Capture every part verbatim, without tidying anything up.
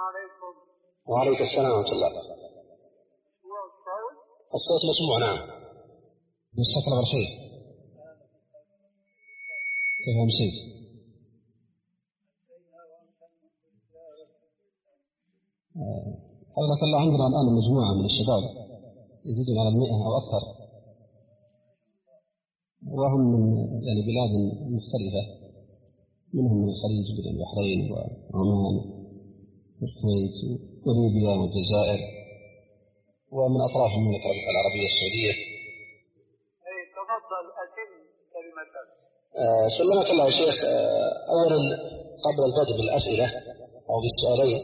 عليكم. وعليكم السلام ورحمة الله. الصوت مسموع. نعم. مساك الله بالخير. كيف أمسيت؟ حولك الله، عندنا الآن مجموعة من الشباب يزيدون على المئة أو أكثر، وهم من يعني بلاد مختلفة، منهم من الخليج من البحرين وعمان والكويت وليبيا والجزائر، ومن أطراف المملكة العربية السعودية. أي تفضل أتم كلمتك. آه سلمك الله يا شيخ. آه أولا قبل البدء بالأسئلة أو بالسؤالين،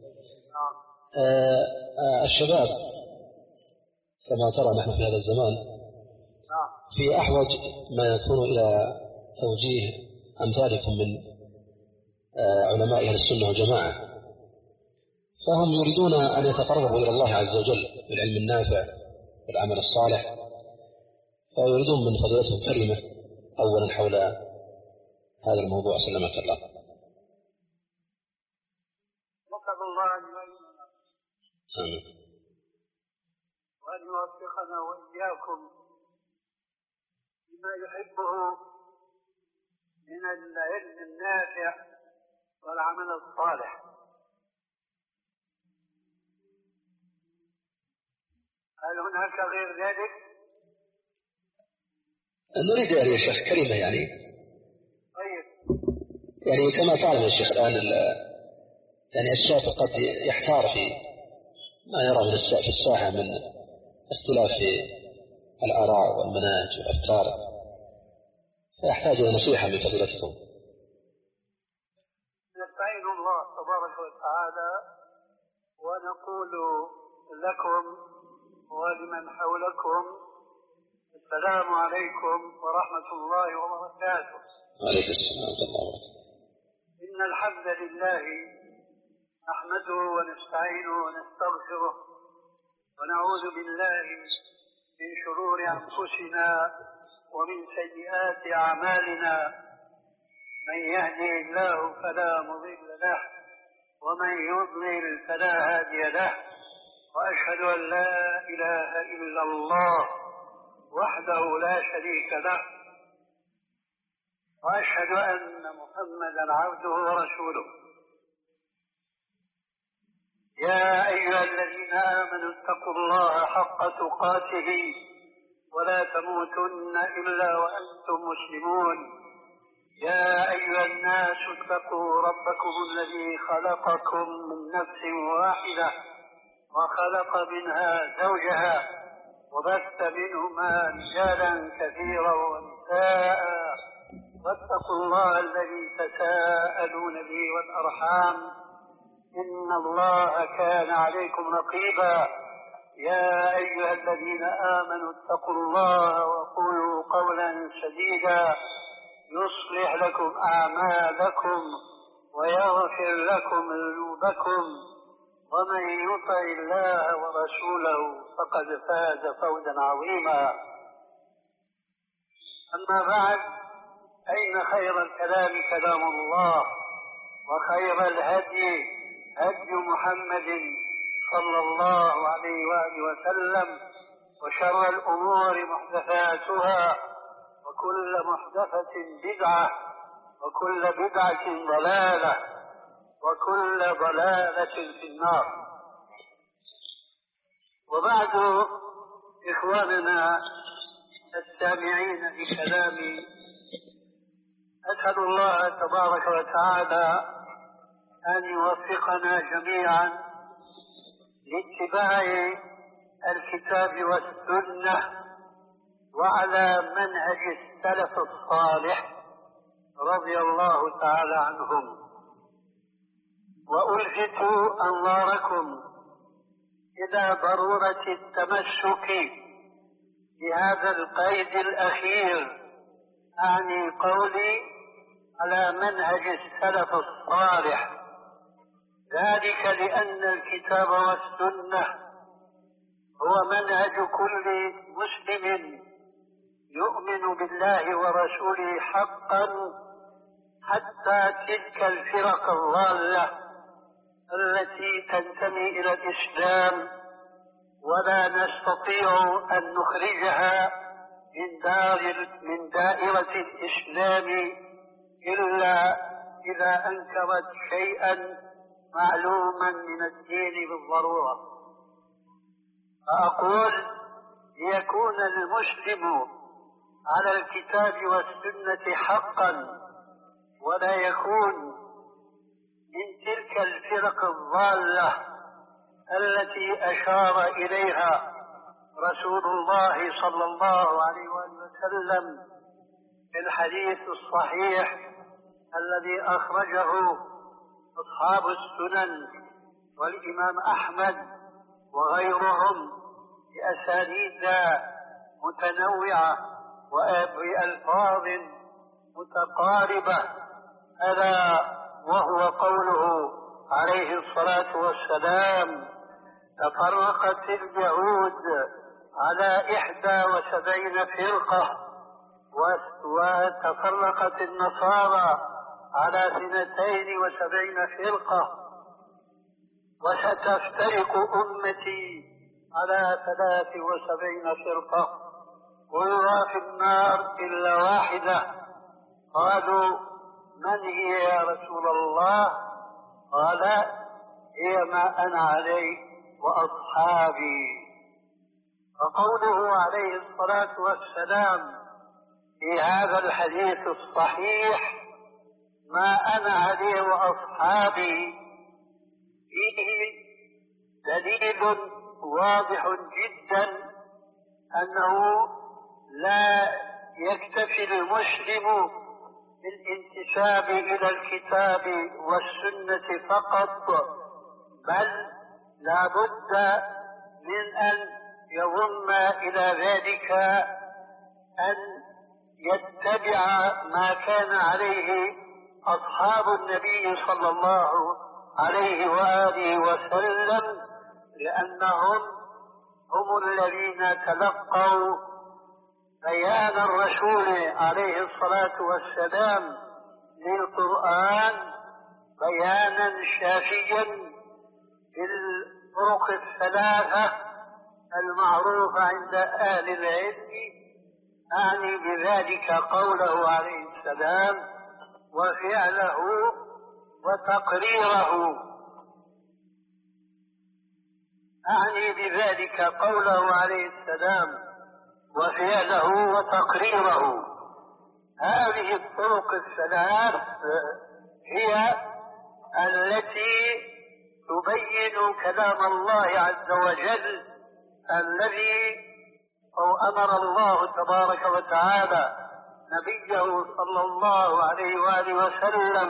آه آه الشباب كما ترى نحن في هذا الزمان في أحوج ما يكون إلى توجيه أمثالكم من آه علماء أهل السنة والجماعة، فهم يريدون أن يتقربوا إلى الله عز وجل بالعلم النافع والعمل الصالح، فيريدون من فضيلتهم كلمة أولا حول هذا الموضوع. سلمك الله. نسأل الله أن يعيننا وأن يوفقنا وإياكم بما يحبه من العلم النافع والعمل الصالح. هل هناك غير ذلك؟ نريد يا شيخ كلمة يعني طيب. يعني كما تعلم يا شيخ الآن يعني الشاب قد يحتار في ما يرى من في الساحة من اختلاف في الآراء والمناهج والأفكار، فيحتاج إلى نصيحة من فضيلتكم. نستعين الله تبارك وتعالى ونقول لكم ولمن حولكم السلام عليكم ورحمة الله وبركاته. وعليكم السلام ورحمة الله وبركاته. إن الحمد لله نحمده ونستعينه ونستغفره ونعوذ بالله من شرور أنفسنا ومن سيئات أعمالنا، من يهده الله فلا مضل له ومن يضلل فلا هادي له، وأشهد أن لا إله إلا الله وحده لا شريك له، وأشهد أن محمدا عبده ورسوله. يا أيها الذين آمنوا اتقوا الله حق تقاته ولا تموتن إلا وأنتم مسلمون. يا أيها الناس اتقوا ربكم الذي خلقكم من نفس واحدة وخلق منها زوجها وبث منهما رجالا كثيرا ونساء، واتقوا الله الذي تساءلون به والأرحام إن الله كان عليكم رقيبا. يا أيها الذين آمنوا اتقوا الله وقولوا قولا سديدا يصلح لكم أعمالكم ويغفر لكم ذنوبكم، ومن يطع الله ورسوله فقد فاز فوزا عظيما. أما بعد، أين خير الكلام كلام الله، وخير الهدي هدي محمد صلى الله عليه وآله وسلم، وشر الأمور محدثاتها وكل محدثة بدعة وكل بدعة ضلالة وكل ضلالة في النار. وبعد، إخواننا السامعين لكلامي، أسأل الله تبارك وتعالى أن يوفقنا جميعا لاتباع الكتاب والسنة وعلى منهج السلف الصالح رضي الله تعالى عنهم. وألفت أنظاركم إلى ضرورة التمسك بهذا القيد الأخير، أعني قولي على منهج السلف الصالح، ذلك لأن الكتاب والسنة هو منهج كل مسلم يؤمن بالله ورسوله حقا، حتى تلك الفرق الضالة التي تنتمي إلى الإسلام ولا نستطيع أن نخرجها من دار من دائرة الإسلام إلا إذا أنكرت شيئا معلوما من الدين بالضرورة. فأقول ليكون المسلم على الكتاب والسنة حقا ولا يكون من تلك الفرق الضالة التي أشار إليها رسول الله صلى الله عليه وسلم في الحديث الصحيح الذي أخرجه أصحاب السنن والإمام أحمد وغيرهم بأسانيد متنوعة وبألفاظ متقاربة، ألا وهو قوله عليه الصلاة والسلام: تفرقت اليهود على إحدى وسبعين فرقة وتفرقت النصارى على اثنتين وسبعين فرقة وستفترق أمتي على ثلاث وسبعين فرقة كلها في النار إلا واحدة. قالوا: من هي يا رسول الله؟ قال: هي ما أنا عليه وأصحابي. فقوله عليه الصلاة والسلام في هذا الحديث الصحيح ما أنا عليه وأصحابي فيه دليل واضح جدا أنه لا يكتفي المسلم بالانتساب إلى الكتاب والسنة فقط، بل لا بد من أن يضم إلى ذلك أن يتبع ما كان عليه أصحاب النبي صلى الله عليه وآله وسلم، لأنهم هم الذين تلقوا بيان الرسول عليه الصلاة والسلام للقرآن بيانا شافيا بالطرق الثلاثة المعروفة عند أهل العلم، أعني بذلك قوله عليه السلام وفعله وتقريره. أعني بذلك قوله عليه السلام وفعله وتقريره. هذه الطرق الثلاث هي التي تبين كلام الله عز وجل الذي أو أمر الله تبارك وتعالى نبيه صلى الله عليه وآله وسلم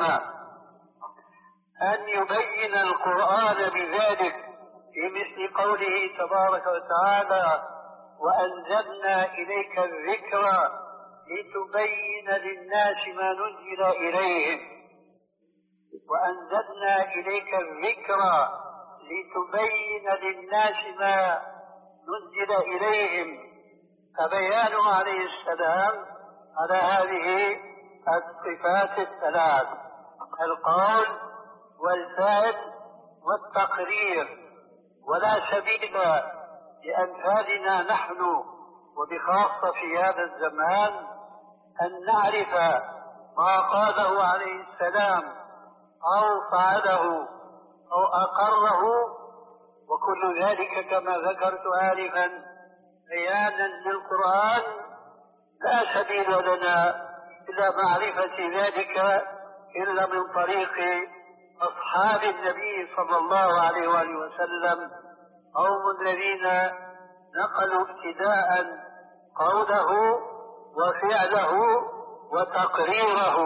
أن يبين القرآن بذلك، في مثل قوله تبارك وتعالى وأنزلنا إليك الذكر لتبين للناس ما نزل إليهم وأنزلنا إليك الذكر لتبين للناس ما نزل إليهم. فبيان عليه السلام على هذه الصفات الثلاث: القول والفعل والتقرير. ولا سبيل لأمثالنا نحن وبخاصة في هذا الزمان أن نعرف ما قاله عليه السلام أو فعله أو أقره، وكل ذلك كما ذكرت آلفا بيانا للقرآن. لا سبيل لنا إلى معرفة ذلك إلا من طريق أصحاب النبي صلى الله عليه وآله وسلم، هم الذين نقلوا ابتداء قوله وفعله وتقريره.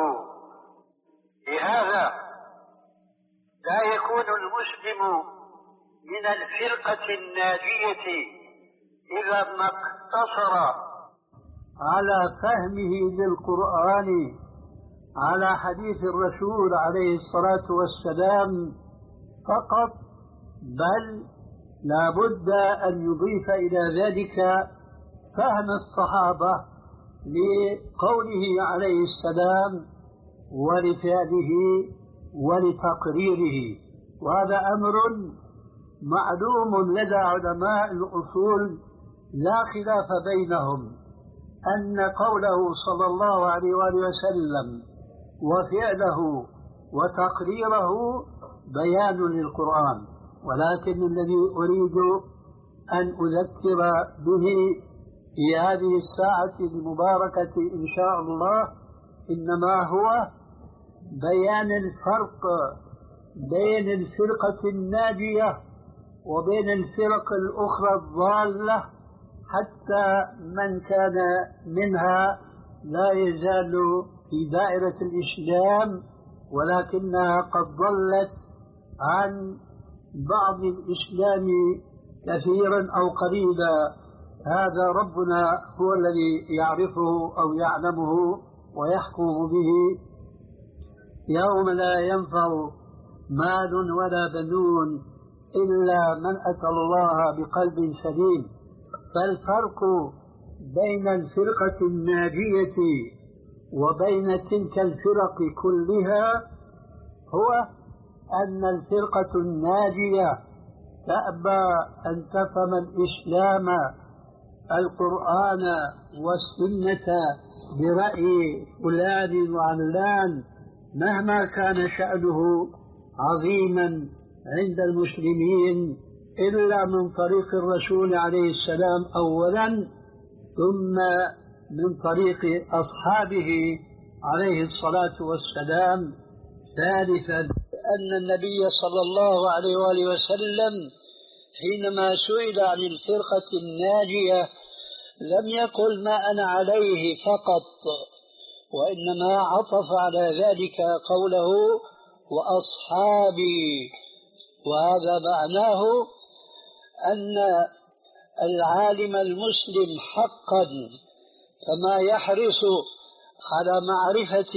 لهذا لا يكون المسلم من الفرقة الناجية إذا ما اقتصر على فهمه للقرآن على حديث الرسول عليه الصلاة والسلام فقط، بل لا بد أن يضيف إلى ذلك فهم الصحابة لقوله عليه السلام ولفعله ولتقريره. وهذا أمر معلوم لدى علماء الأصول لا خلاف بينهم أن قوله صلى الله عليه وآله وسلم وفعله وتقريره بيان للقرآن. ولكن الذي أريد أن أذكر به في هذه الساعة المباركة إن شاء الله إنما هو بيان الفرق بين الفرقة الناجية وبين الفرق الأخرى الضالة، حتى من كان منها لا يزال في دائرة الإسلام ولكنها قد ضلت عن بعض الإسلام كثيرا أو قريبا. هذا ربنا هو الذي يعرفه أو يعلمه ويحكم به. يوم لا ينفع مال ولا بنون إلا من أتى الله بقلب سليم. فالفرق بين الفرقة الناجية وبين تلك الفرق كلها هو أن الفرقة الناجية تأبى أن تفهم الإسلام القرآن والسنة برأي فلان وعلان مهما كان شأنه عظيما عند المسلمين إلا من طريق الرسول عليه السلام أولا، ثم من طريق أصحابه عليه الصلاة والسلام ثالثا. أن النبي صلى الله عليه وآله وسلم حينما سئل عن الفرقة الناجية لم يقل ما أنا عليه فقط، وإنما عطف على ذلك قوله وأصحابي. وهذا معناه أن العالم المسلم حقا كما يحرص على معرفة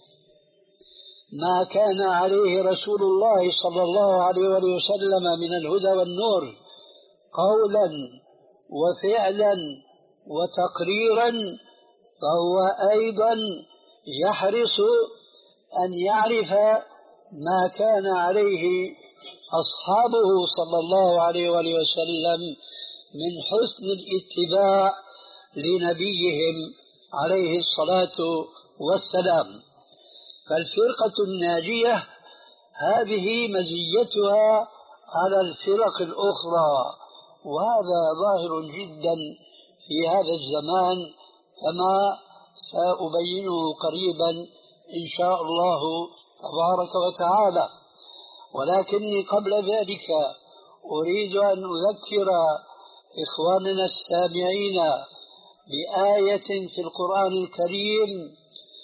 ما كان عليه رسول الله صلى الله عليه وسلم من الهدى والنور قولا وفعلا وتقريرا، فهو أيضا يحرص أن يعرف ما كان عليه أصحابه صلى الله عليه وسلم من حسن الاتباع لنبيهم عليه الصلاة والسلام. فالفرقة الناجية هذه مزيتها على الفرق الأخرى، وهذا ظاهر جدا في هذا الزمان كما سأبينه قريبا إن شاء الله تبارك وتعالى. ولكني قبل ذلك أريد أن أذكر إخواننا السامعين بآية في القرآن الكريم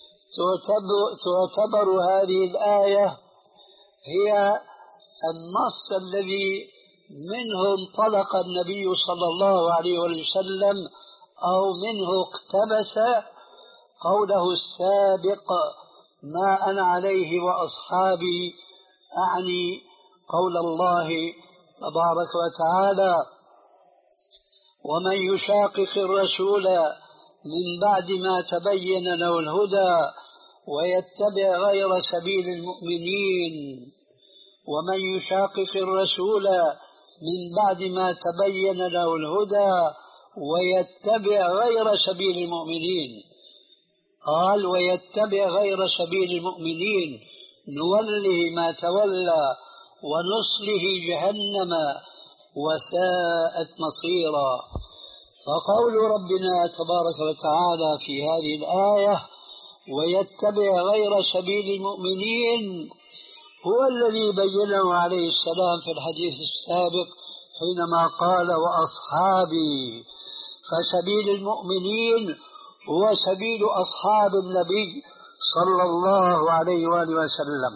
تعتبر هذه الآية هي النص الذي منه انطلق النبي صلى الله عليه وسلم أو منه اقتبس قوله السابق ما أنا عليه وأصحابي، أعني قول الله تبارك وتعالى ومن يشاقق الرسول من بعد ما تبين له الهدى ويتبع غير سبيل المؤمنين ومن يشاقق الرسول من بعد ما تبين له الهدى ويتبع غير سبيل المؤمنين، قال ويتبع غير سبيل المؤمنين نوله ما تولى ونصله جهنم وساءت مصيرا. فقول ربنا تبارك وتعالى في هذه الآية ويتبع غير سبيل المؤمنين هو الذي بينه عليه السلام في الحديث السابق حينما قال وأصحابي، فسبيل المؤمنين هو سبيل أصحاب النبي صلى الله عليه وآله وسلم.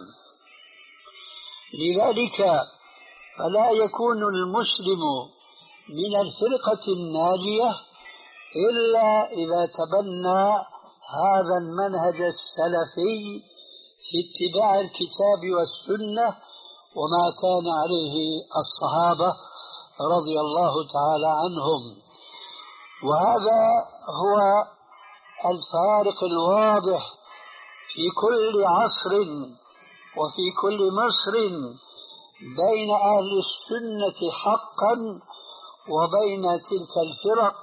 لذلك فلا يكون المسلم من الفرقة الناجية إلا إذا تبنى هذا المنهج السلفي في اتباع الكتاب والسنة وما كان عليه الصحابة رضي الله تعالى عنهم. وهذا هو الفارق الواضح في كل عصر وفي كل مصر بين أهل السنة حقا وبين تلك الفرق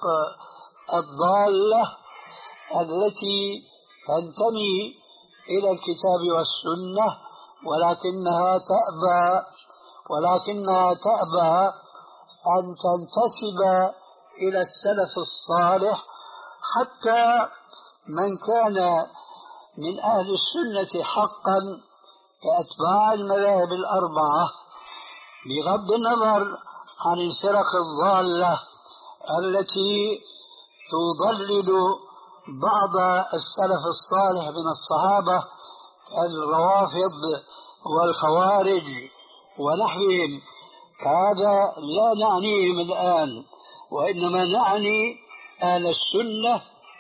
الضالة التي تنتمي إلى الكتاب والسنة ولكنها تأبى ولكنها تأبى أن تنتسب إلى السلف الصالح، حتى من كان من أهل السنة حقا كأتباع المذاهب الأربعة، بغض النظر عن الفرق الضالة التي تضلل بعض السلف الصالح من الصحابة الروافض والخوارج ونحوهم. هذا لا نعنيهم الآن، وإنما نعني أهل السنة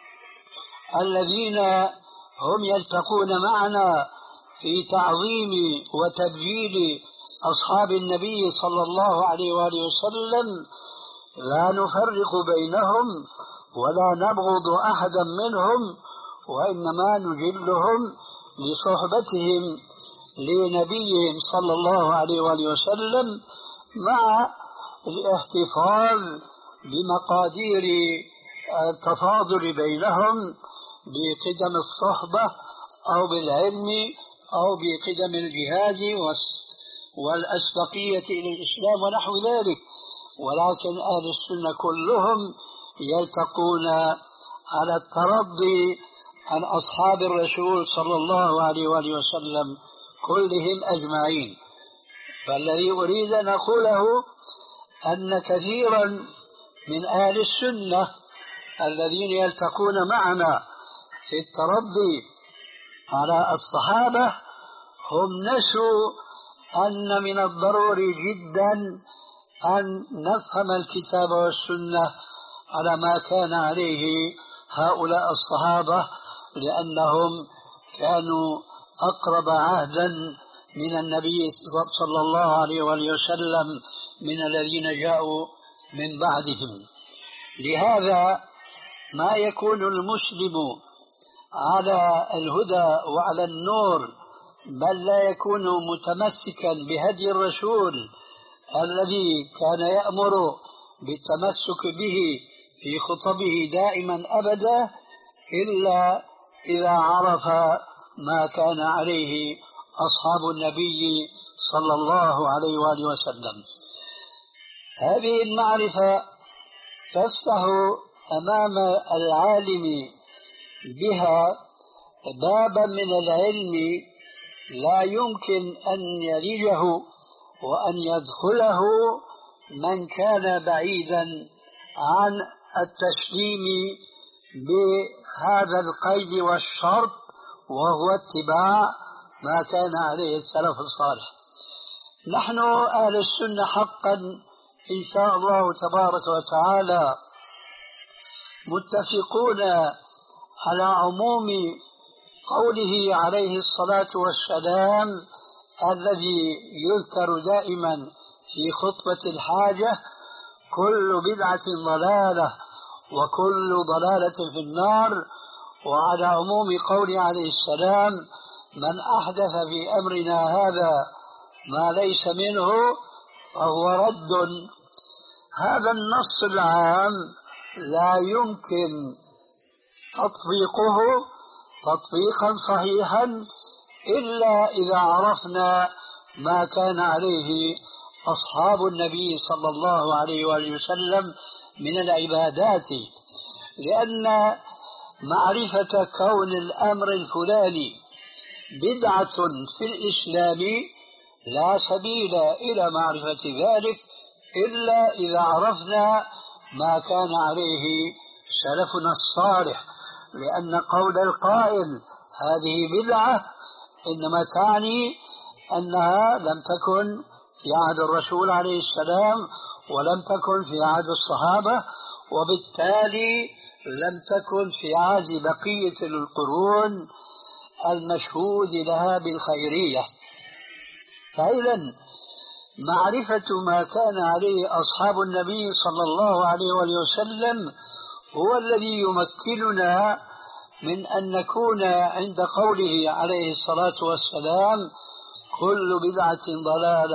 الذين هم يلتقون معنا في تعظيم وتبجيل أصحاب النبي صلى الله عليه وآله وسلم، لا نفرق بينهم ولا نبغض أحدا منهم، وإنما نجلهم لصحبتهم لنبيهم صلى الله عليه وآله وسلم، مع الاحتفاظ بمقادير التفاضل بينهم بقدم الصحبة أو بالعلم أو بقدم الجهاد والأسبقية إلى الإسلام ونحو ذلك. ولكن أهل السنة كلهم يلتقون على الترضي عن أصحاب الرسول صلى الله عليه وآله وسلم كلهم أجمعين. فالذي أريد أن أقوله أن كثيرا من أهل السنة الذين يلتقون معنا في الترضي على الصحابة هم نسوا أن من الضروري جدا أن نفهم الكتاب والسنة على ما كان عليه هؤلاء الصحابة، لأنهم كانوا أقرب عهدا من النبي صلى الله عليه وآله وسلم من الذين جاءوا من بعدهم. لهذا ما يكون المسلم على الهدى وعلى النور، بل لا يكون متمسكا بهدي الرسول الذي كان يأمر بالتمسك به في خطبه دائما أبدا، إلا إذا عرف ما كان عليه أصحاب النبي صلى الله عليه وآله وسلم. هذه المعرفة تفتح أمام العالم بها بابا من العلم لا يمكن أن يلجه وأن يدخله من كان بعيدا عن التسليم بهذا القيد والشرط، وهو اتباع ما كان عليه السلف الصالح. نحن أهل السنة حقا إن شاء الله تبارك وتعالى متفقون على عموم قوله عليه الصلاة والسلام الذي يذكر دائما في خطبة الحاجة: كل بدعة ضلالة وكل ضلالة في النار. وعلى عموم قوله عليه السلام: من أحدث في أمرنا هذا ما ليس منه فهو رد. هذا النص العام لا يمكن تطبيقه تطبيقا صحيحا إلا إذا عرفنا ما كان عليه أصحاب النبي صلى الله عليه وآله وسلم من العبادات، لأن معرفة كون الأمر الفلاني بدعة في الإسلام لا سبيل إلى معرفة ذلك إلا إذا عرفنا ما كان عليه سلفنا الصالح، لأن قول القائل هذه بدعة إنما تعني أنها لم تكن في عهد الرسول عليه السلام ولم تكن في عهد الصحابة، وبالتالي لم تكن في عهد بقية القرون المشهود لها بالخيرية. فإذا معرفة ما كان عليه أصحاب النبي صلى الله عليه وسلم هو الذي يمكننا من أن نكون عند قوله عليه الصلاة والسلام: كل بدعة ضلالة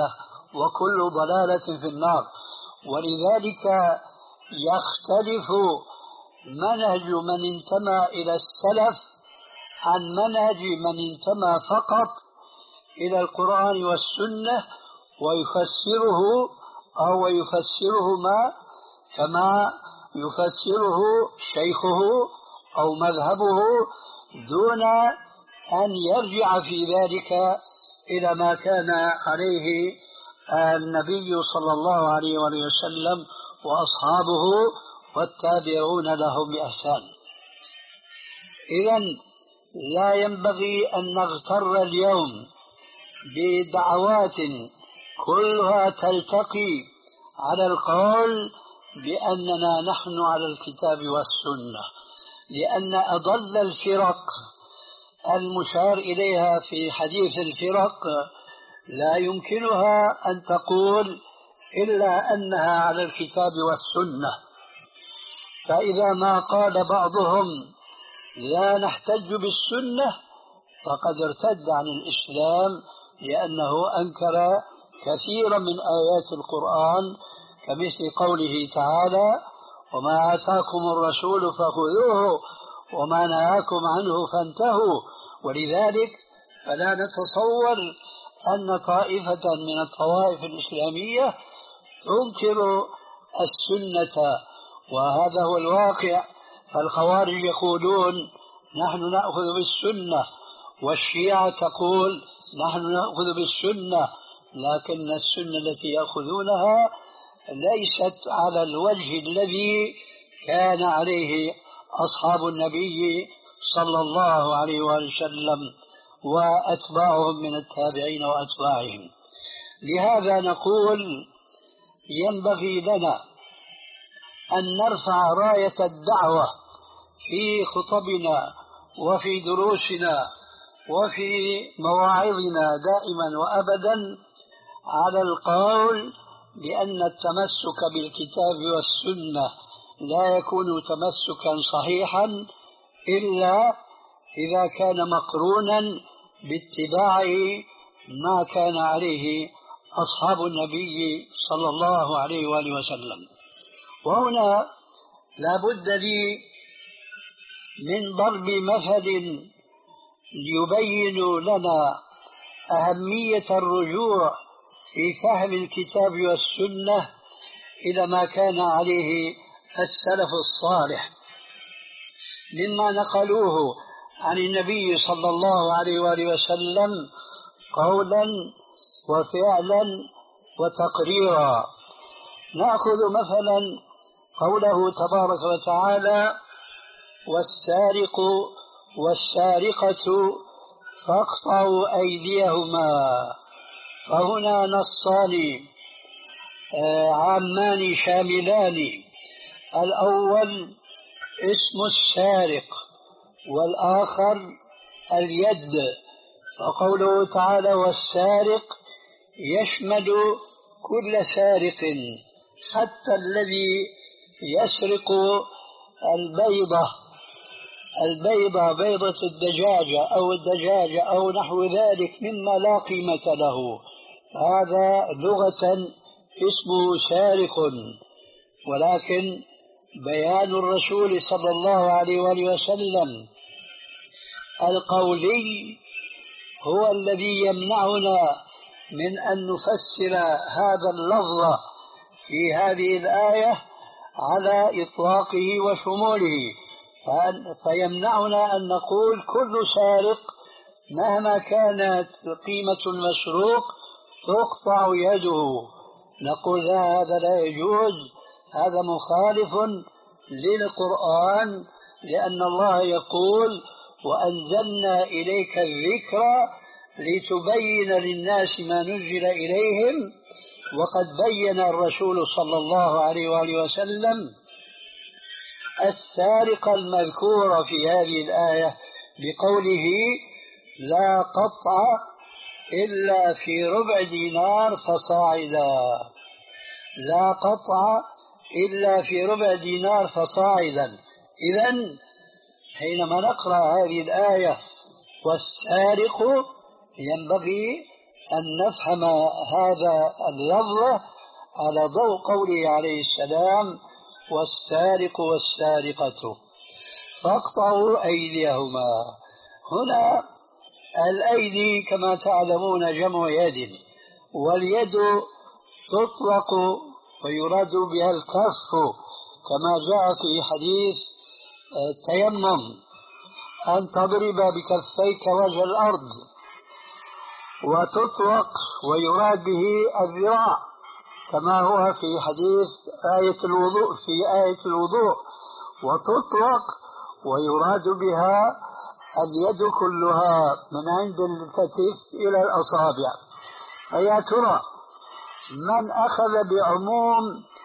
وكل ضلالة في النار. ولذلك يختلف منهج من انتمى إلى السلف عن منهج من انتمى فقط إلى القرآن والسنة ويفسره أو يفسرهما كما يفسره شيخه أو مذهبه دون أن يرجع في ذلك إلى ما كان عليه النبي صلى الله عليه وسلم وأصحابه والتابعون لهم بإحسان. إذن لا ينبغي أن نغتر اليوم بدعوات كلها تلتقي على القول بأننا نحن على الكتاب والسنة، لأن أضل الفرق المشار إليها في حديث الفرق لا يمكنها أن تقول إلا أنها على الكتاب والسنة. فإذا ما قال بعضهم لا نحتج بالسنة فقد ارتد عن الإسلام، لأنه أنكر كثيرا من آيات القرآن كمثل قوله تعالى وما آتاكم الرسول فخذوه وما نهاكم عنه فانتهوا. ولذلك فلا نتصور أن طائفة من الطوائف الإسلامية تنكر السنة، وهذا هو الواقع. فالخوارج يقولون نحن نأخذ بالسنة، والشيعة تقول نحن نأخذ بالسنة، لكن السنة التي يأخذونها ليست على الوجه الذي كان عليه أصحاب النبي صلى الله عليه وسلم وأتباعهم من التابعين وأتباعهم. لهذا نقول ينبغي لنا أن نرفع راية الدعوة في خطبنا وفي دروسنا وفي مواعظنا دائما وأبدا على القول بأن التمسك بالكتاب والسنة لا يكون تمسكا صحيحا إلا إذا كان مقرونا باتباع ما كان عليه أصحاب النبي صلى الله عليه وآله وسلم. وهنا لا بد لي من ضرب مثل يبين لنا أهمية الرجوع في فهم الكتاب والسنة إلى ما كان عليه السلف الصالح مما نقلوه عن النبي صلى الله عليه وآله وسلم قولا وفعلا وتقريرا. نأخذ مثلا قوله تبارك وتعالى والسارق والسارقة فاقطعوا أيديهما. فهنا نصان عامان شاملان. الأول اسم السارق والآخر اليد، فقوله تعالى والسارق يشمل كل سارق حتى الذي يسرق البيضة البيضة بيضة الدجاجة أو الدجاجة أو نحو ذلك مما لا قيمة له، هذا لغة اسمه سارق. ولكن بيان الرسول صلى الله عليه وآله وسلم القولي هو الذي يمنعنا من أن نفسر هذا اللفظ في هذه الآية على إطلاقه وشموله، فيمنعنا أن نقول كل سارق مهما كانت قيمة المسروق تقطع يده. نقول هذا لا يجوز، هذا مخالف للقرآن، لأن الله يقول وأنزلنا إليك الذكر لتبين للناس ما نزل إليهم. وقد بين الرسول صلى الله عليه وآله وسلم السارق المذكور في هذه الآية بقوله لا قطع إلا في ربع دينار فصاعدا، لا قطع إلا في ربع دينار فصاعدا. إذن حينما نقرأ هذه الآية والسارق ينبغي أن نفهم هذا اللفظ على ضوء قوله عليه السلام والسارق والسارقة فاقطعوا أيديهما. هنا الأيدي كما تعلمون جمع يد، واليد تطلق ويراد بها الكف كما جاء في حديث التيمم أن تضرب بكفيك وجه الأرض، وتطلق ويراد به الذراع كما هو في حديث آية الوضوء في آية الوضوء، وتطلق ويراد بها اليد كلها من عند الكتف إلى الأصابع. فيا ترى من أخذ بعموم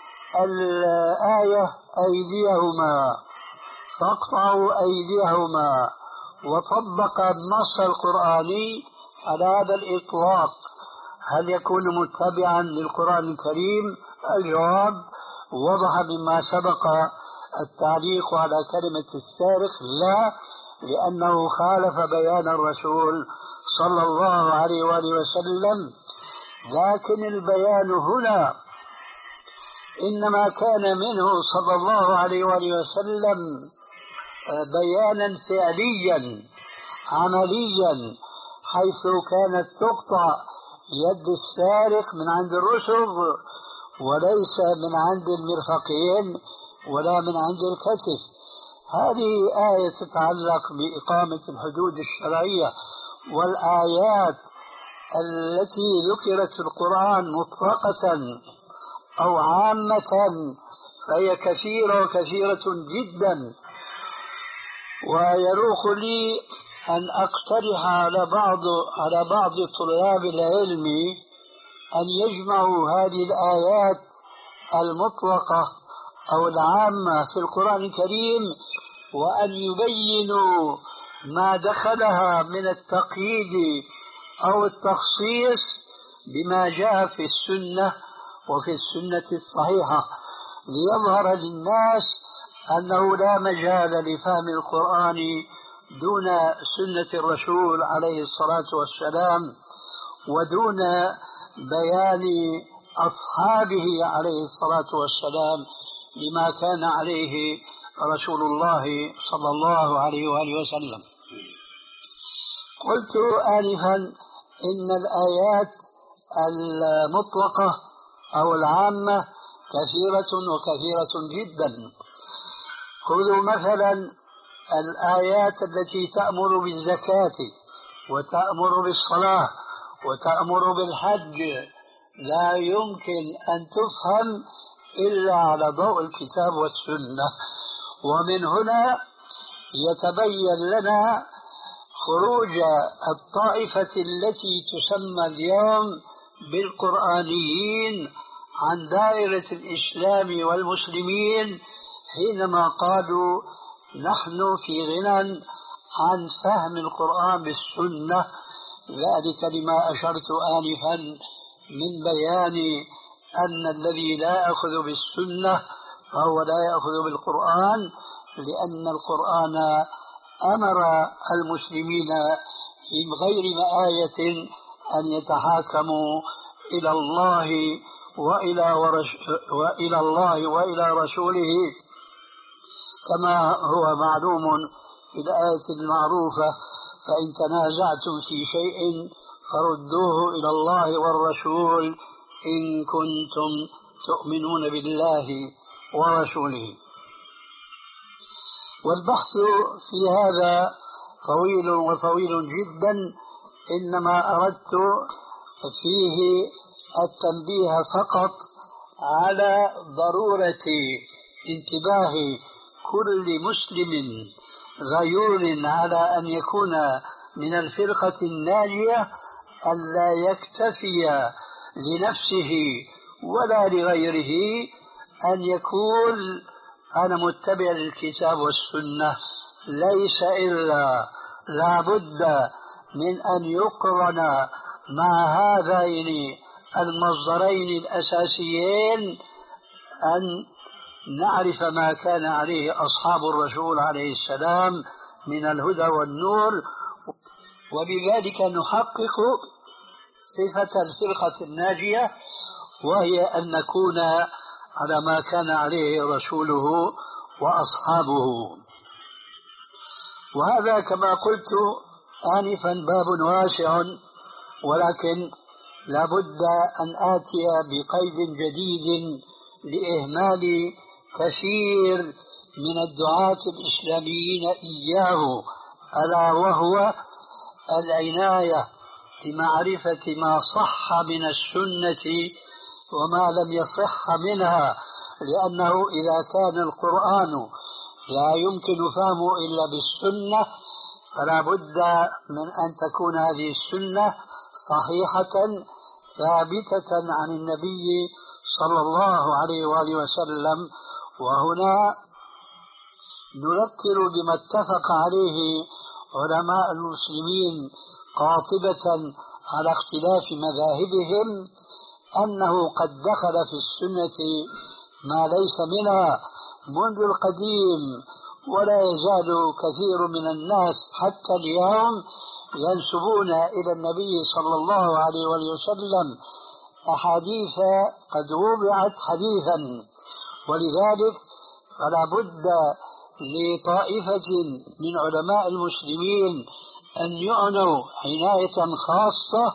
الآية أيديهما فاقطعوا أيديهما وطبق النص القرآني على هذا الإطلاق، هل يكون متبعا للقرآن الكريم؟ الجواب وضح مما سبق التعليق على كلمة السارق لا، لأنه خالف بيان الرسول صلى الله عليه وآله وسلم. لكن البيان هنا إنما كان منه صلى الله عليه وآله وسلم بيانا فعليا عمليا، حيث كانت تقطع يد السارق من عند الرسغ وليس من عند المرفقين ولا من عند الكتف. هذه آية تتعلق بإقامة الحدود الشرعية، والآيات التي ذكرت في القرآن مطلقة أو عامة فهي كثيرة وكثيرة جدا. ويروق لي أن أقترح على بعض على بعض طلاب العلم أن يجمعوا هذه الآيات المطلقة أو العامة في القرآن الكريم وأن يبينوا ما دخلها من التقييد أو التخصيص بما جاء في السنة وفي السنة الصحيحة، ليظهر للناس أنه لا مجال لفهم القرآن دون سنة الرسول عليه الصلاة والسلام ودون بيان أصحابه عليه الصلاة والسلام لما كان عليه رسول الله صلى الله عليه وآله وسلم. قلت آنفا إن الآيات المطلقة أو العامة كثيرة وكثيرة جدا. خذوا مثلا الآيات التي تأمر بالزكاة وتأمر بالصلاة وتأمر بالحج، لا يمكن أن تفهم إلا على ضوء الكتاب والسنة. ومن هنا يتبين لنا خروج الطائفة التي تسمى اليوم بالقرآنيين عن دائرة الإسلام والمسلمين حينما قالوا نحن في غنى عن فهم القرآن بالسنة، ذلك لما أشرت آنفا من بيان أن الذي لا يأخذ بالسنة فهو لا يأخذ بالقرآن، لأن القرآن أمر المسلمين في غير آية أن يتحاكموا إلى الله وإلى, ورش وإلى الله وإلى رسوله، كما هو معلوم في الآية المعروفة فإن تنازعتم في شيء فردوه إلى الله والرسول إن كنتم تؤمنون بالله ورسوله. والبحث في هذا طويل وطويل جدا، إنما أردت فيه التنبيه فقط على ضرورة انتباه كل مسلم غيور على أن يكون من الفرقة الناجية ألا يكتفي لنفسه ولا لغيره أن يكون أنا متبع للكتاب والسنة، ليس إلا لا بد من أن يقرن مع هذين المصدرين الأساسيين أن نعرف ما كان عليه أصحاب الرسول عليه السلام من الهدى والنور، وبذلك نحقق صفة الفرقة الناجية، وهي أن نكون على ما كان عليه رسوله وأصحابه. وهذا كما قلت آنفا باب واسع، ولكن لا بد أن آتي بقيد جديد لإهمال كثير من الدعاة الإسلاميين إياه، ألا وهو العناية بمعرفة ما صح من السنة وما لم يصح منها، لأنه إذا كان القرآن لا يمكن فهمه إلا بالسنة فلا بد من أن تكون هذه السنة صحيحة ثابتة عن النبي صلى الله عليه وآله وسلم. وهنا نذكر بما اتفق عليه علماء المسلمين قاطبة على اختلاف مذاهبهم، أنه قد دخل في السنة ما ليس منها منذ القديم، ولا يزال كثير من الناس حتى اليوم ينسبون إلى النبي صلى الله عليه وسلم أحاديث قد وضعت حديثا. ولذلك فلا بد لطائفة من علماء المسلمين أن يعنوا عناية خاصة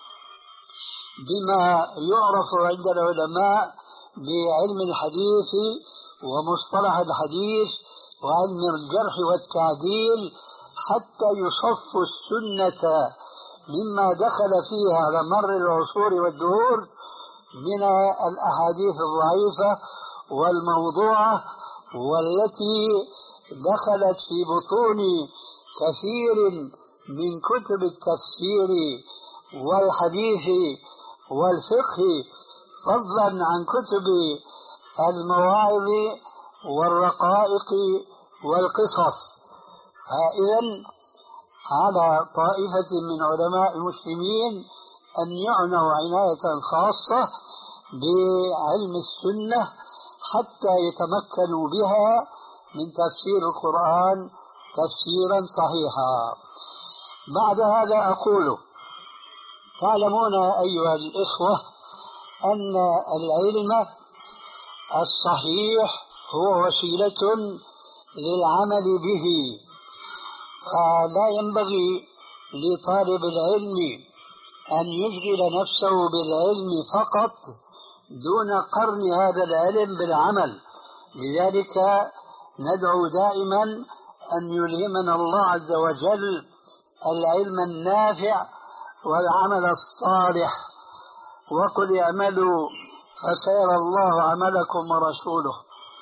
بما يعرف عند العلماء بعلم الحديث ومصطلح الحديث وعلم الجرح والتعديل، حتى يصفوا السنة مما دخل فيها على مر العصور والدهور من الأحاديث الضعيفة والموضوعة، والتي دخلت في بطون كثير من كتب التفسير والحديث والفقه، فضلا عن كتب المواعظ والرقائق والقصص. إذن على طائفة من علماء المسلمين أن يعنوا عناية خاصة بعلم السنة حتى يتمكنوا بها من تفسير القرآن تفسيرا صحيحا. بعد هذا أقول: تعلمون أيها الإخوة أن العلم الصحيح هو وسيلة للعمل به، فلا ينبغي لطالب العلم أن يشغل نفسه بالعلم فقط دون قرن هذا العلم بالعمل. لذلك ندعو دائما أن يلهمنا الله عز وجل العلم النافع والعمل الصالح، وقل اعملوا فسيرى الله عملكم ورسوله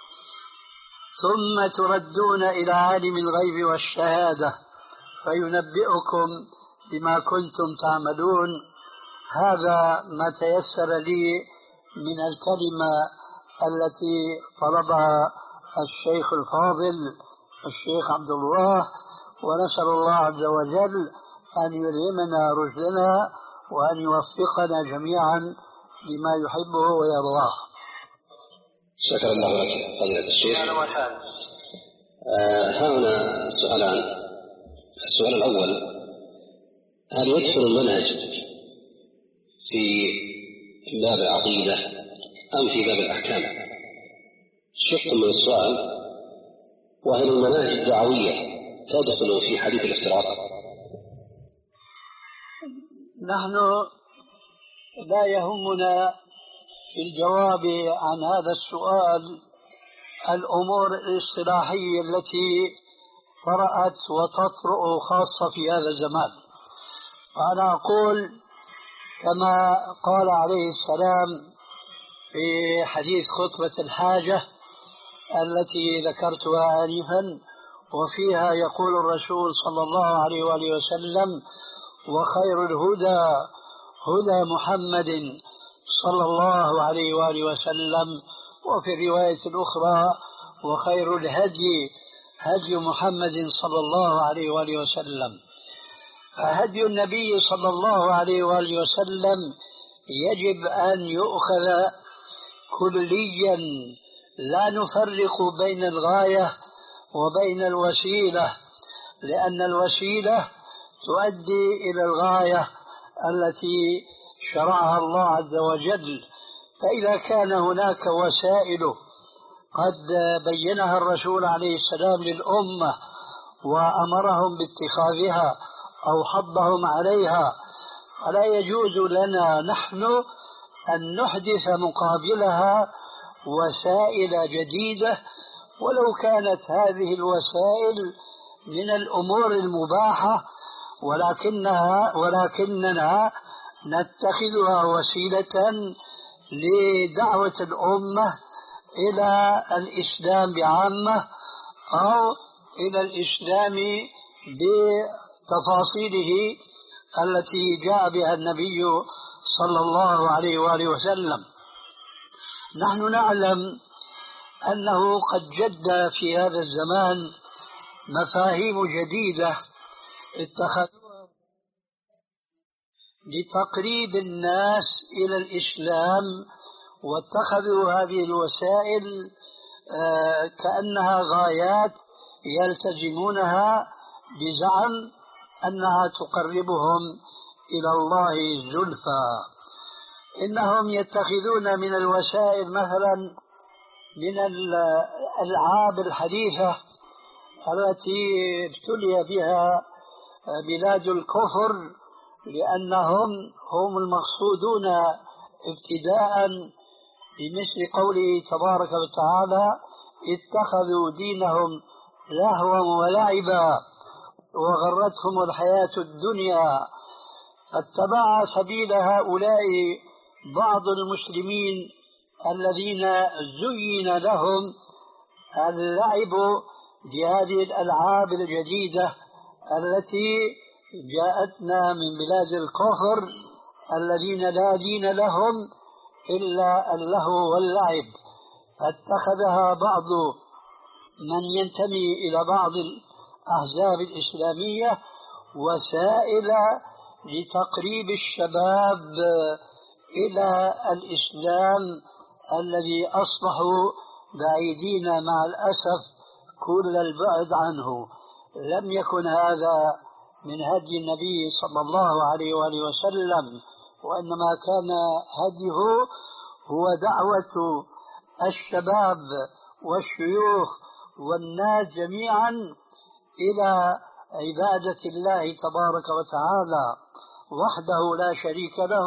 ثم تردون إلى عالم الغيب والشهادة فينبئكم بما كنتم تعملون. هذا ما تيسر لي من الكلمة التي طلبها الشيخ الفاضل الشيخ عبد الله، ونسأل الله عز وجل أن يلهمنا رشدنا وأن يوفقنا جميعا لما يحبه ويرضاه. شكرا الله لك فضيلة الشيخ. آه هنا سؤالان. السؤال الأول: هل يدخل المنهج في باب العقيدة أم في باب الأحكام؟ شق من السؤال: وهل المناهج الدعوية تدخل في حديث الافتراق؟ نحن لا يهمنا في الجواب عن هذا السؤال الأمور الاصطلاحية التي طرأت وتطرأ خاصة في هذا الزمان. وأنا أقول كما قال عليه السلام في حديث خطبة الحاجة التي ذكرتها آنفا، وفيها يقول الرسول صلى الله عليه وآله وسلم: وخير الهدى هدى محمد صلى الله عليه وآله وسلم. وفي الرواية الأخرى: وخير الهدي هدي محمد صلى الله عليه وآله وسلم. فهدي النبي صلى الله عليه وآله وسلم يجب أن يؤخذ كليا، لا نفرق بين الغاية وبين الوسيلة، لأن الوسيلة تؤدي إلى الغاية التي شرعها الله عز وجل. فإذا كان هناك وسائل قد بينها الرسول عليه السلام للأمة وأمرهم باتخاذها أو حضهم عليها، فلا يجوز لنا نحن أن نحدث مقابلها وسائل جديدة، ولو كانت هذه الوسائل من الأمور المباحة، ولكنها ولكننا نتخذها وسيلة لدعوة الأمة إلى الإسلام بعامة أو إلى الإسلام بتفاصيله التي جاء بها النبي صلى الله عليه وآله وسلم. نحن نعلم أنه قد جد في هذا الزمان مفاهيم جديدة اتخذوها لتقريب الناس إلى الإسلام، واتخذوا هذه الوسائل كأنها غايات يلتزمونها بزعم أنها تقربهم إلى الله زلفى. إنهم يتخذون من الوسائل مثلا من الألعاب الحديثة التي ابتلي بها بلاد الكفر، لأنهم هم المقصودون ابتداء بمثل قوله تبارك وتعالى: اتخذوا دينهم لهوا ولعبا وغرتهم الحياة الدنيا. فاتبع سبيل هؤلاء بعض المسلمين الذين زين لهم اللعب بهذه الألعاب الجديدة التي جاءتنا من بلاد الكفر الذين لا دين لهم إلا اللهو واللعب. فاتخذها بعض من ينتمي إلى بعض الأحزاب الإسلامية وسائل لتقريب الشباب إلى الإسلام الذي أصبحوا بعيدين مع الأسف كل البعد عنه. لم يكن هذا من هدي النبي صلى الله عليه وآله وسلم، وإنما كان هديه هو دعوة الشباب والشيوخ والناس جميعا إلى عبادة الله تبارك وتعالى وحده لا شريك له،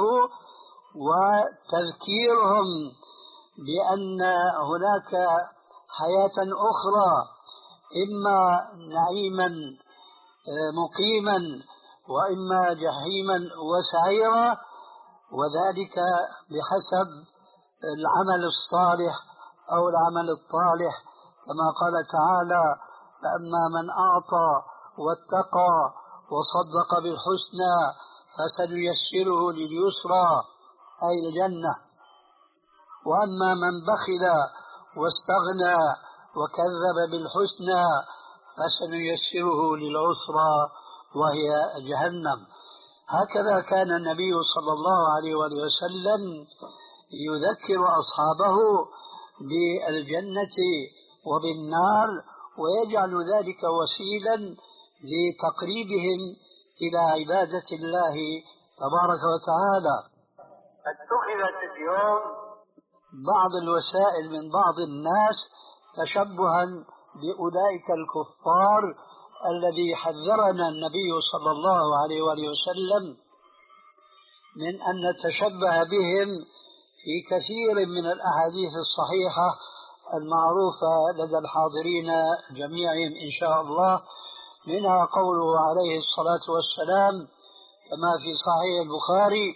وتذكيرهم بأن هناك حياة أخرى، إما نعيما مقيما وإما جحيما وسعيرا، وذلك بحسب العمل الصالح أو العمل الطالح، كما قال تعالى: فأما من أعطى واتقى وصدق بالحسنى فسنيسره لليسرى أي الجنة، وأما من بخل واستغنى وكذب بالحسنى فسنيسره للعسرى وهي جهنم. هكذا كان النبي صلى الله عليه وآله وسلم يذكر أصحابه بالجنة وبالنار، ويجعل ذلك وسيلا لتقريبهم إلى عبادة الله تبارك وتعالى. اتخذت اليوم بعض الوسائل من بعض الناس تشبها بأولئك الكفار الذي حذرنا النبي صلى الله عليه وآله وسلم من أن نتشبه بهم في كثير من الأحاديث الصحيحة المعروفة لدى الحاضرين جميعهم إن شاء الله، منها قوله عليه الصلاة والسلام كما في صحيح البخاري: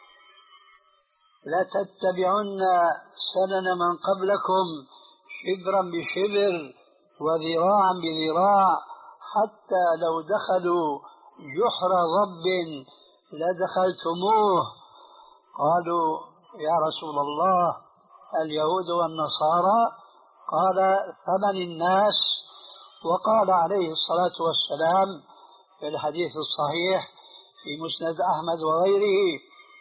لتتبعن سنن من قبلكم شبرا بشبر وذراعا بذراع حتى لو دخلوا جحر ضب لدخلتموه. قالوا: يا رسول الله اليهود والنصارى؟ قال: فمن الناس؟ وقال عليه الصلاة والسلام في الحديث الصحيح في مسند أحمد وغيره: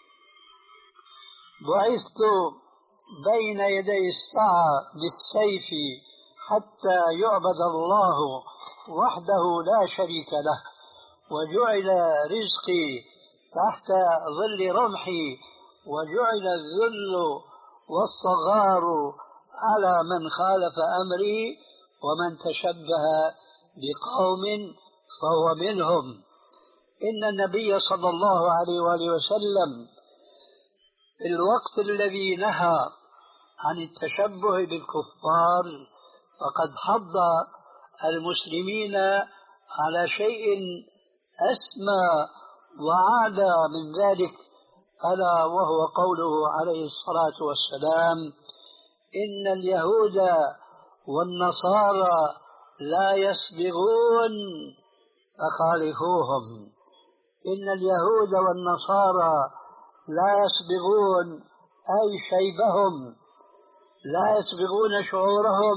بعثت بين يدي الساعة بالسيف حتى يعبد الله وحده لا شريك له، وجعل رزقي تحت ظل رمحي وجعل الذل والصغار على من خالف أمري، ومن تشبه بقوم فهو منهم. إن النبي صلى الله عليه وآله وسلم في الوقت الذي نهى عن التشبه بالكفار فقد حض المسلمين على شيء أسمى وأعلى من ذلك، ألا وهو قوله عليه الصلاة والسلام: إن اليهود والنصارى لا يسبغون فخالفوهم. إن اليهود والنصارى لا يسبغون أي شيبهم، لا يسبغون شعورهم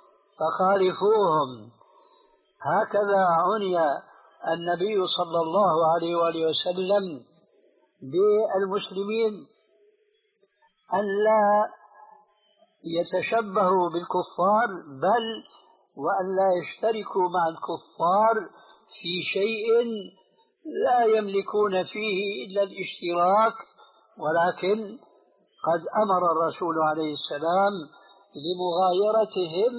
فخالفوهم. هكذا عني النبي صلى الله عليه وآله وسلم بالمسلمين أن لا يتشبهوا بالكفار، بل وأن لا يشتركوا مع الكفار في شيء لا يملكون فيه إلا الاشتراك، ولكن قد أمر الرسول عليه السلام لمغايرتهم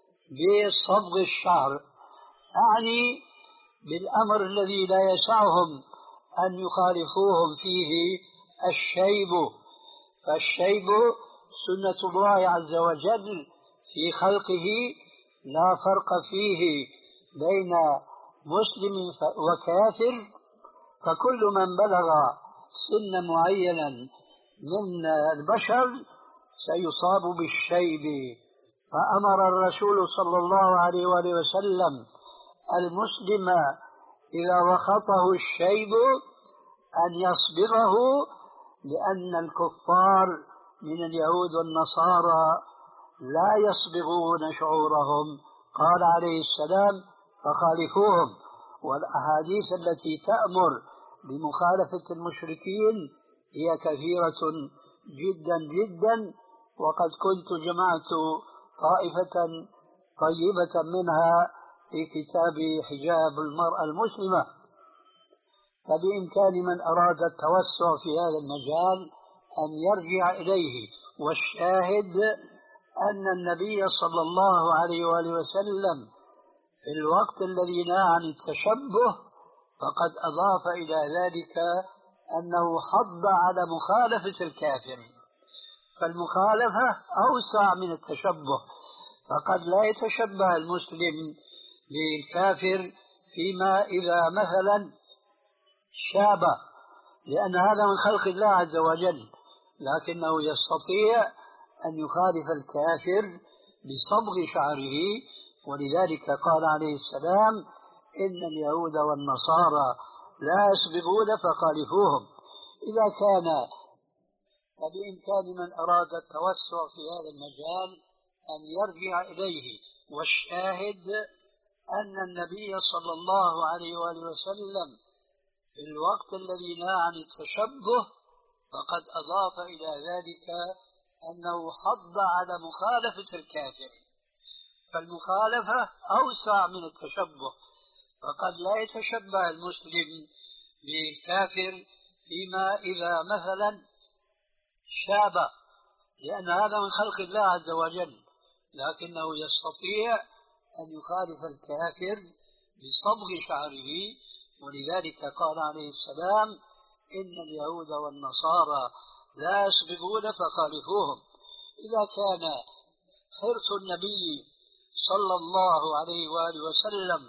بصبغ الشعر، أعني بالأمر الذي لا يسعهم أن يخالفوهم فيه الشيب. فالشيب سنة الله عز وجل في خلقه، لا فرق فيه بين مسلم وكافر، فكل من بلغ سنا معينا من البشر سيصاب بالشيب. فأمر الرسول صلى الله عليه وآله وسلم المسلم إذا وخطه الشيب أن يصبغه، لأن الكفار من اليهود والنصارى لا يصبغون شعورهم. قال عليه السلام: فخالفوهم. والأحاديث التي تأمر بمخالفة المشركين هي كثيرة جدا جدا، وقد كنت جمعت طائفة طيبة منها في كتاب حجاب المرأة المسلمة، فبإمكان من أراد التوسع في هذا المجال أن يرجع إليه. والشاهد أن النبي صلى الله عليه وآله وسلم في الوقت الذي نهى عن التشبه فقد أضاف إلى ذلك أنه حض على مخالفة الكافر، فالمخالفة أوسع من التشبه، فقد لا يتشبه المسلم بالكافر فيما إذا مثلا شاب، لأن هذا من خلق الله عز وجل، لكنه يستطيع أن يخالف الكافر بصبغ شعره. ولذلك قال عليه السلام: إن اليهود والنصارى لا يسبغون فخالفوهم. إذا كان فبإمكان من أراد التوسع في هذا المجال أن يرجع إليه. والشاهد أن النبي صلى الله عليه وآله وسلم في الوقت الذي نهى عن التشبه فقد أضاف إلى ذلك أنه حض على مخالفة الكافر، فالمخالفة أوسع من التشبه، فقد لا يتشبه المسلم بالكافر فيما إذا مثلا شاب، لأن هذا من خلق الله عز وجل، لكنه يستطيع أن يخالف الكافر بصبغ شعره. ولذلك قال عليه السلام: إن اليهود والنصارى لا يسبغون فخالفوهم. إذا كان حرص النبي صلى الله عليه وآله وسلم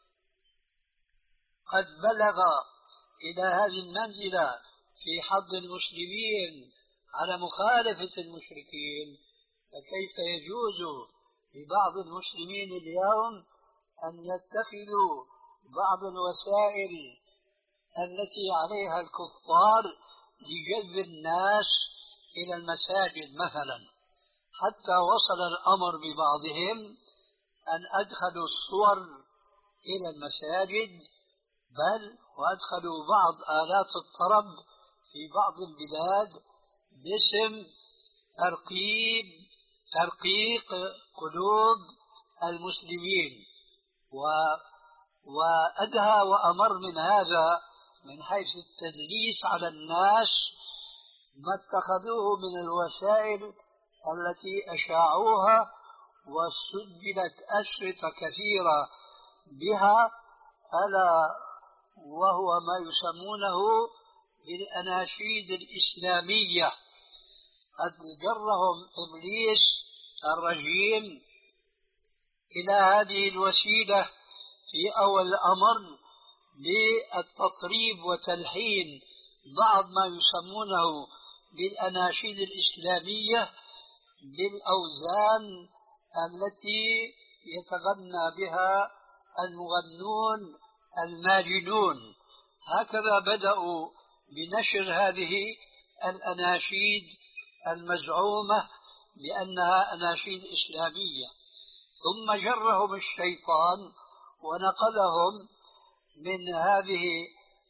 قد بلغ إلى هذه المنزلة في حض المسلمين على مخالفة المشركين، فكيف يجوز لبعض المسلمين اليوم أن يتخذوا بعض الوسائل التي عليها الكفار لجذب الناس إلى المساجد مثلا، حتى وصل الأمر ببعضهم أن أدخلوا الصور إلى المساجد، بل وأدخلوا بعض آلات الطرب في بعض البلاد باسم ترقيب ترقيق قلوب المسلمين. و وأدهى وأمر من هذا من حيث التدليس على الناس ما اتخذوه من الوسائل التي أشاعوها وسجلت أشرطة كثيرة بها، ألا وهو ما يسمونه بالأناشيد الإسلامية. قد جرهم إبليس الرجيم إلى هذه الوسيلة في أول الأمر للتطريب وتلحين بعض ما يسمونه بالأناشيد الإسلامية بالأوزان التي يتغنى بها المغنون الماجنون. هكذا بدأوا بنشر هذه الأناشيد المزعومة بأنها أناشيد إسلامية، ثم جرهم الشيطان ونقلهم من هذه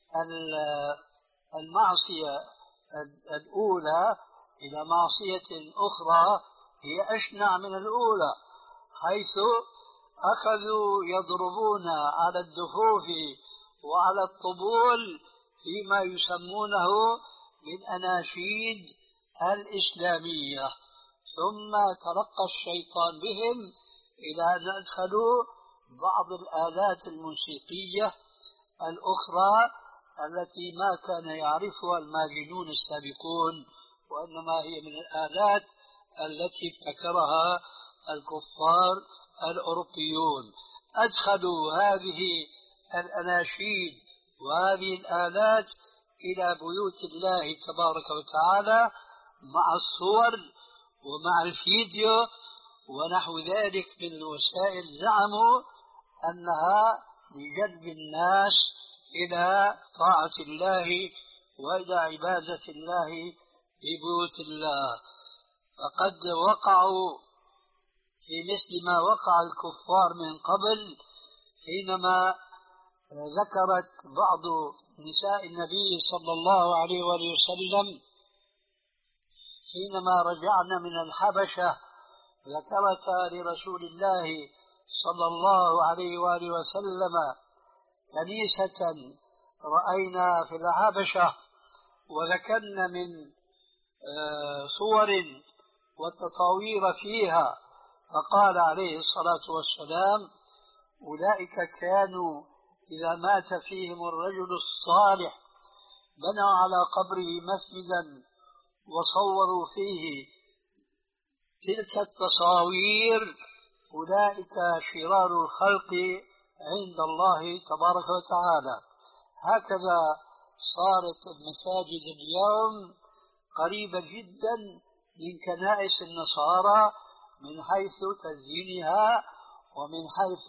المعصية الأولى إلى معصية أخرى هي أشنع من الأولى، حيث أخذوا يضربون على الدفوف وعلى الطبول فيما يسمونه بالأناشيد الإسلامية. ثم ترقى الشيطان بهم إلى أن أدخلوا بعض الآلات الموسيقية الأخرى التي ما كان يعرفها الماجنون السابقون، وإنما هي من الآلات التي ابتكرها الكفار الأوروبيون. أدخلوا هذه الأناشيد وهذه الآلات إلى بيوت الله تبارك وتعالى مع الصور ومع الفيديو ونحو ذلك من الوسائل، زعموا أنها لجلب الناس إلى طاعة الله وإلى عبادة الله في بيوت الله. فقد وقعوا في مثل ما وقع الكفار من قبل، حينما ذكرت بعض نساء النبي صلى الله عليه وآله وسلم حينما رجعنا من الحبشة ذكرت لرسول الله صلى الله عليه وآله وسلم كنيسة رأينا في الحبشة، وذكرنا من صور وتصاوير فيها، فقال عليه الصلاة والسلام: أولئك كانوا إذا مات فيهم الرجل الصالح بنوا على قبره مسجدا وصوروا فيه تلك التصاوير، أولئك شرار الخلق عند الله تبارك وتعالى. هكذا صارت المساجد اليوم قريبة جدا من كنائس النصارى من حيث تزيينها ومن حيث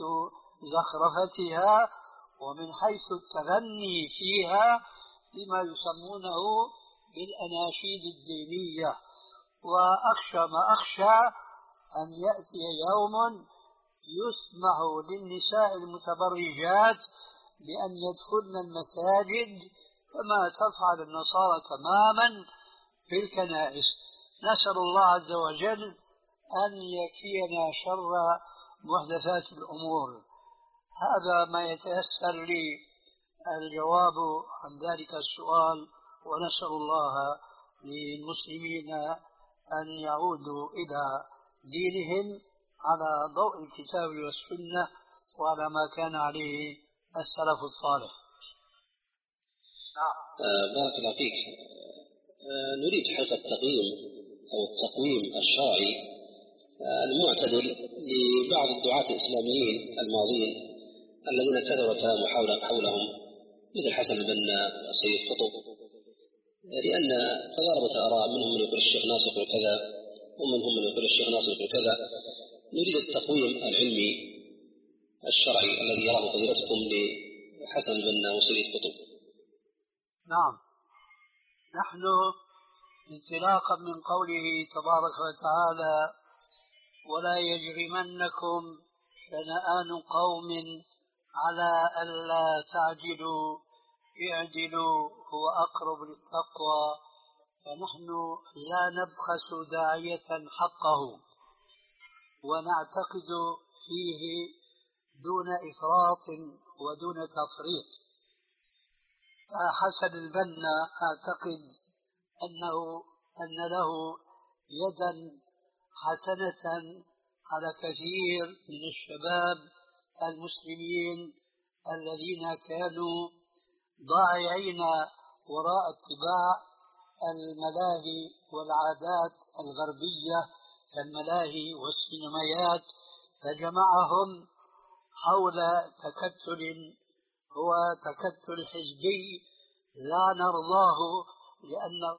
زخرفتها ومن حيث التغني فيها بما يسمونه بالأناشيد الدينية. وأخشى ما أخشى أن يأتي يوم يسمح للنساء المتبرجات بأن يدخلن المساجد كما تفعل النصارى تماما في الكنائس. نسأل الله عز وجل أن يكفينا شر محدثات الأمور. هذا ما يتيسر لي الجواب عن ذلك السؤال، ونسأل الله للمسلمين أن يعودوا إلى دينهم على ضوء الكتاب والسنة وعلى ما كان عليه السلف الصالح. آه بارك الله فيك. آه نريد حقيقة التقييم أو التقويم الشرعي آه المعتدل لبعض الدعاة الإسلاميين الماضين الذين كثر الكلام حول حولهم مثل حسن البنا والسيد قطب، لأن تضاربت آراء، منهم من يقول الشيخ ناصر يقول كذا ومنهم من يقول الشيخ ناصر يقول كذا. نريد التقويم العلمي الشرعي الذي يراه فضيلتكم لحسن البنا وسيد قطب. نعم، نحن انطلاقا من قوله تبارك وتعالى: ولا يجرمنكم شنآن قوم على ألا تعدلوا اعدلوا هو أقرب للتقوى، فنحن لا نبخس داعية حقه ونعتقد فيه دون إفراط ودون تفريط. حسن البنا أعتقد أنه أن له يدا حسنة على كثير من الشباب المسلمين الذين كانوا ضائعين وراء اتباع الملاهي والعادات الغربية كالملاهي والسينمايات، فجمعهم حول تكتل هو تكتل حزبي لا نرضاه لأنه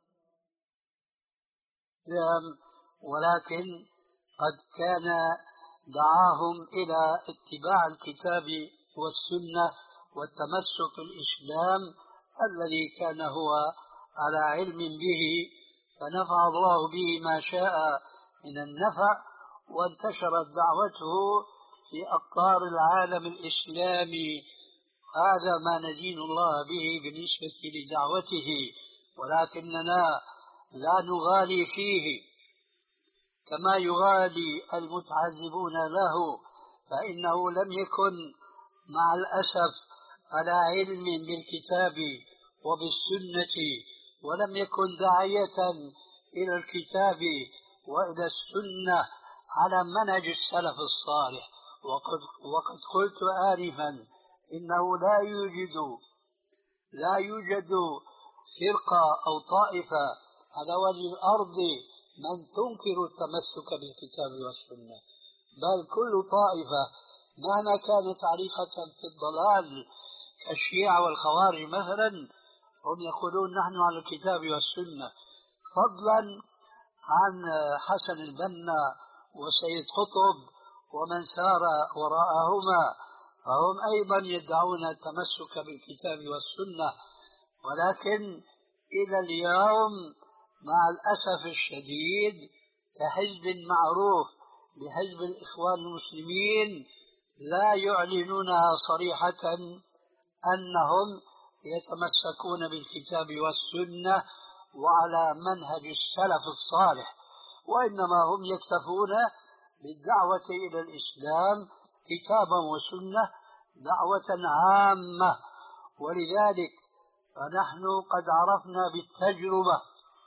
ولكن قد كان دعاهم إلى اتباع الكتاب والسنة والتمسك بالإسلام الذي كان هو على علم به، فنفع الله به ما شاء من النفع، وانتشرت دعوته في أقطار العالم الإسلامي. هذا ما ندين الله به بالنسبة لدعوته، ولكننا لا نغالي فيه كما يغالي المتعذبون له، فإنه لم يكن مع الأسف على علم بالكتاب وبالسنة، ولم يكن داعية إلى الكتاب وإلى السنة على منهج السلف الصالح. وقد, وقد قلت آنفا إنه لا يوجد لا يوجد فرقة أو طائفة على وجه الأرض من تنكر التمسك بالكتاب والسنة، بل كل طائفة مهما كانت عريقة في الضلال كالشيعة والخوارج مثلا هم يقولون نحن على الكتاب والسنة، فضلا عن حسن البنا وسيد قطب ومن سار وراءهما، فهم أيضا يدعون التمسك بالكتاب والسنة. ولكن إلى اليوم مع الأسف الشديد كحزب معروف بحزب الإخوان المسلمين لا يعلنونها صريحة أنهم يتمسكون بالكتاب والسنة وعلى منهج السلف الصالح، وإنما هم يكتفون بالدعوة إلى الإسلام كتابا وسنة دعوة عامة. ولذلك فنحن قد عرفنا بالتجربة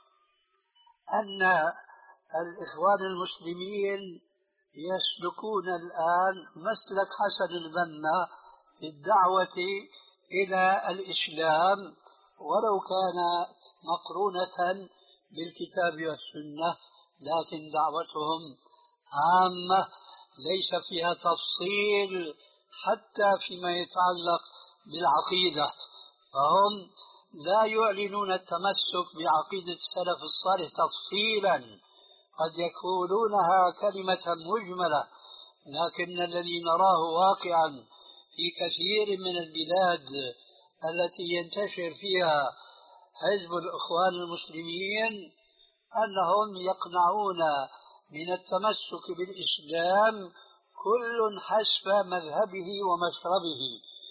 أن الإخوان المسلمين يسلكون الآن مسلك حسن البنا في الدعوة إلى الإسلام، ولو كان مقرونة بالكتاب والسنة، لكن دعوتهم عامة ليس فيها تفصيل حتى فيما يتعلق بالعقيدة، فهم لا يعلنون التمسك بعقيدة السلف الصالح تفصيلا، قد يقولونها كلمة مجملة، لكن الذي نراه واقعا في كثير من البلاد التي ينتشر فيها حزب الإخوان المسلمين أنهم يقنعون من التمسك بالإسلام كل حسب مذهبه ومشربه.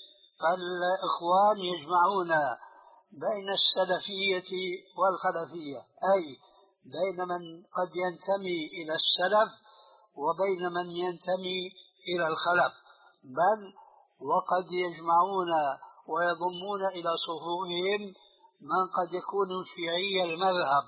فالإخوان يجمعون بين السلفية والخلفية، أي بين من قد ينتمي إلى السلف وبين من ينتمي إلى الخلف، بل وقد يجمعون ويضمون إلى صفوفهم من قد يكون شيعي المذهب.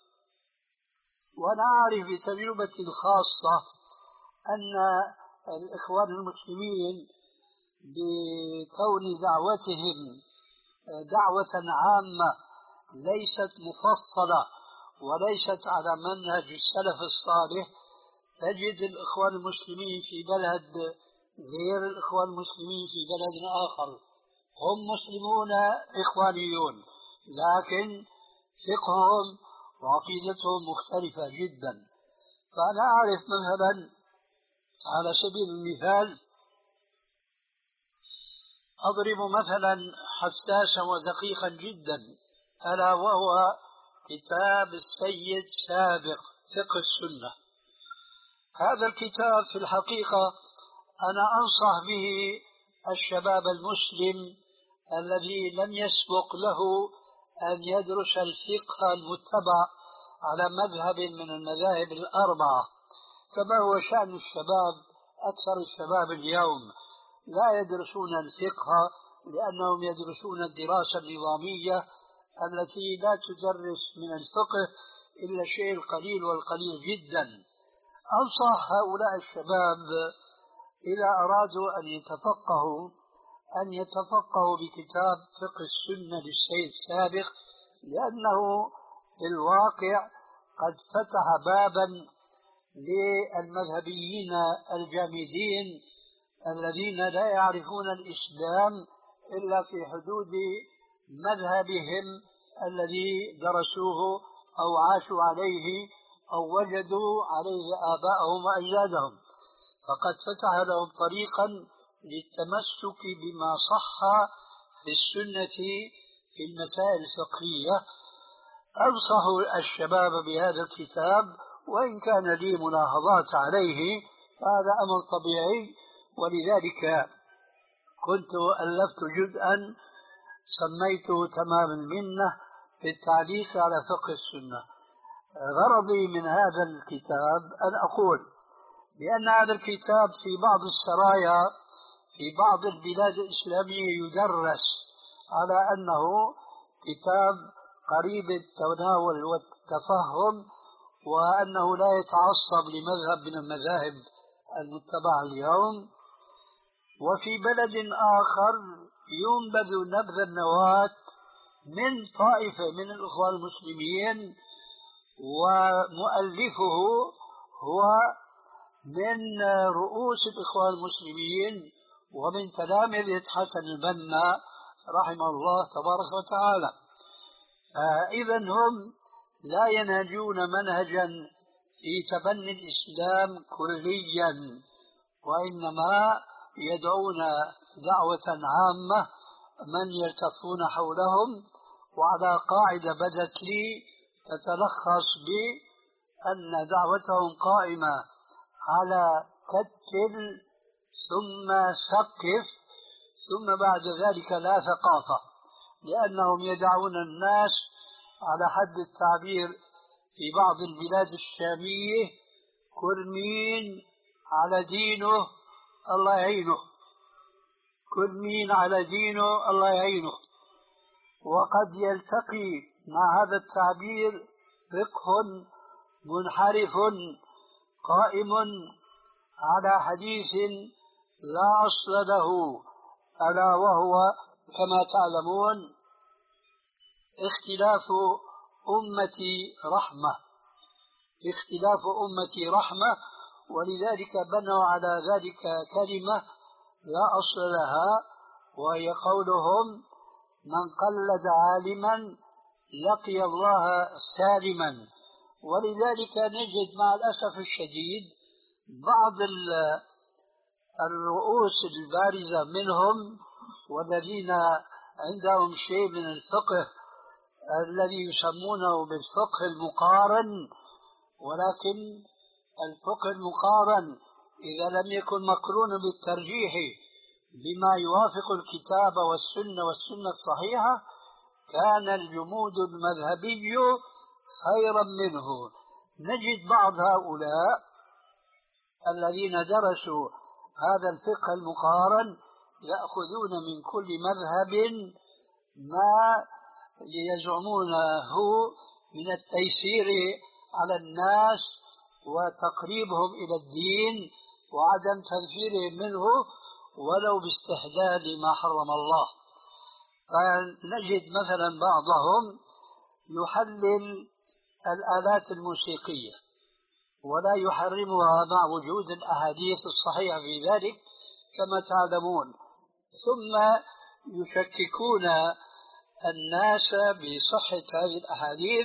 ونعرف بتجربة خاصة أن الإخوان المسلمين بكون دعوتهم دعوة عامة ليست مفصلة وليست على منهج السلف الصالح، تجد الإخوان المسلمين في بلد غير الإخوان المسلمين في بلد آخر، هم مسلمون إخوانيون لكن فقههم وعقيدتهم مختلفة جدا. فأنا أعرف مثلا على سبيل المثال أضرب مثلا حساسا ودقيقا جدا، ألا وهو كتاب السيد سابق فقه السنة. هذا الكتاب في الحقيقة أنا أنصح به الشباب المسلم الذي لم يسبق له أن يدرس الفقه المتبع على مذهب من المذاهب الأربعة، كما هو شأن الشباب. أكثر الشباب اليوم لا يدرسون الفقه لأنهم يدرسون الدراسة النظامية التي لا تدرس من الفقه إلا الشيء القليل والقليل جدا. أنصح هؤلاء الشباب إذا أرادوا أن يتفقهوا أن يتفقهوا بكتاب فقه السنة للسيد سابق، لأنه في الواقع قد فتح بابا للمذهبيين الجامدين الذين لا يعرفون الإسلام إلا في حدود مذهبهم الذي درسوه أو عاشوا عليه أو وجدوا عليه آباءهم وأجدادهم، فقد فتح لهم طريقا للتمسك بما صح في السنة في المسائل الفقهية. أنصح الشباب بهذا الكتاب، وإن كان لي ملاحظات عليه فهذا أمر طبيعي، ولذلك كنت ألفت جزءا سميته تمام المنة في التعليق على فقه السنة. غرضي من هذا الكتاب أن أقول بأن هذا الكتاب في بعض السرايا في بعض البلاد الإسلامية يدرس على أنه كتاب قريب التناول والتفهم، وأنه لا يتعصب لمذهب من المذاهب المتبعة اليوم. وفي بلد آخر ينبذ نبذ النواة من طائفة من الإخوان المسلمين، ومؤلفه هو من رؤوس الإخوان المسلمين ومن تلامذة حسن البنا رحمه الله تبارك وتعالى. إذا هم لا ينهجون منهجا في تبني الإسلام كليا، وإنما يدعون دعوة عامة من يلتفون حولهم، وعلى قاعدة بدت لي تتلخص بأن دعوتهم قائمة على كتل ثم ثقف ثم بعد ذلك لا ثقافة، لأنهم يدعون الناس على حد التعبير في بعض البلاد الشامية كل مين على دينه الله يعينه، كل مين على دينه الله يعينه. وقد يلتقي مع هذا التعبير فقه منحرف قائم على حديث لا أصل له، ألا وهو كما تعلمون اختلاف أمتي رحمة، اختلاف أمتي رحمة، ولذلك بنوا على ذلك كلمة لا أصل لها، وهي قولهم من قلد عالما لقي الله سالما. ولذلك نجد مع الأسف الشديد بعض الرؤوس البارزة منهم والذين عندهم شيء من الفقه الذي يسمونه بالفقه المقارن، ولكن الفقه المقارن إذا لم يكن مقرون بالترجيح بما يوافق الكتاب والسنة والسنة الصحيحة كان الجمود المذهبي خيرا منه. نجد بعض هؤلاء الذين درسوا هذا الفقه المقارن يأخذون من كل مذهب ما يزعمونه من التيسير على الناس وتقريبهم إلى الدين وعدم تنفيرهم منه ولو باستحداد ما حرم الله. فنجد مثلا بعضهم يحلل الآلات الموسيقية ولا يحرمها مع وجود الأحاديث الصحيحة في ذلك كما تعلمون، ثم يشككون الناس بصحة هذه الأحاديث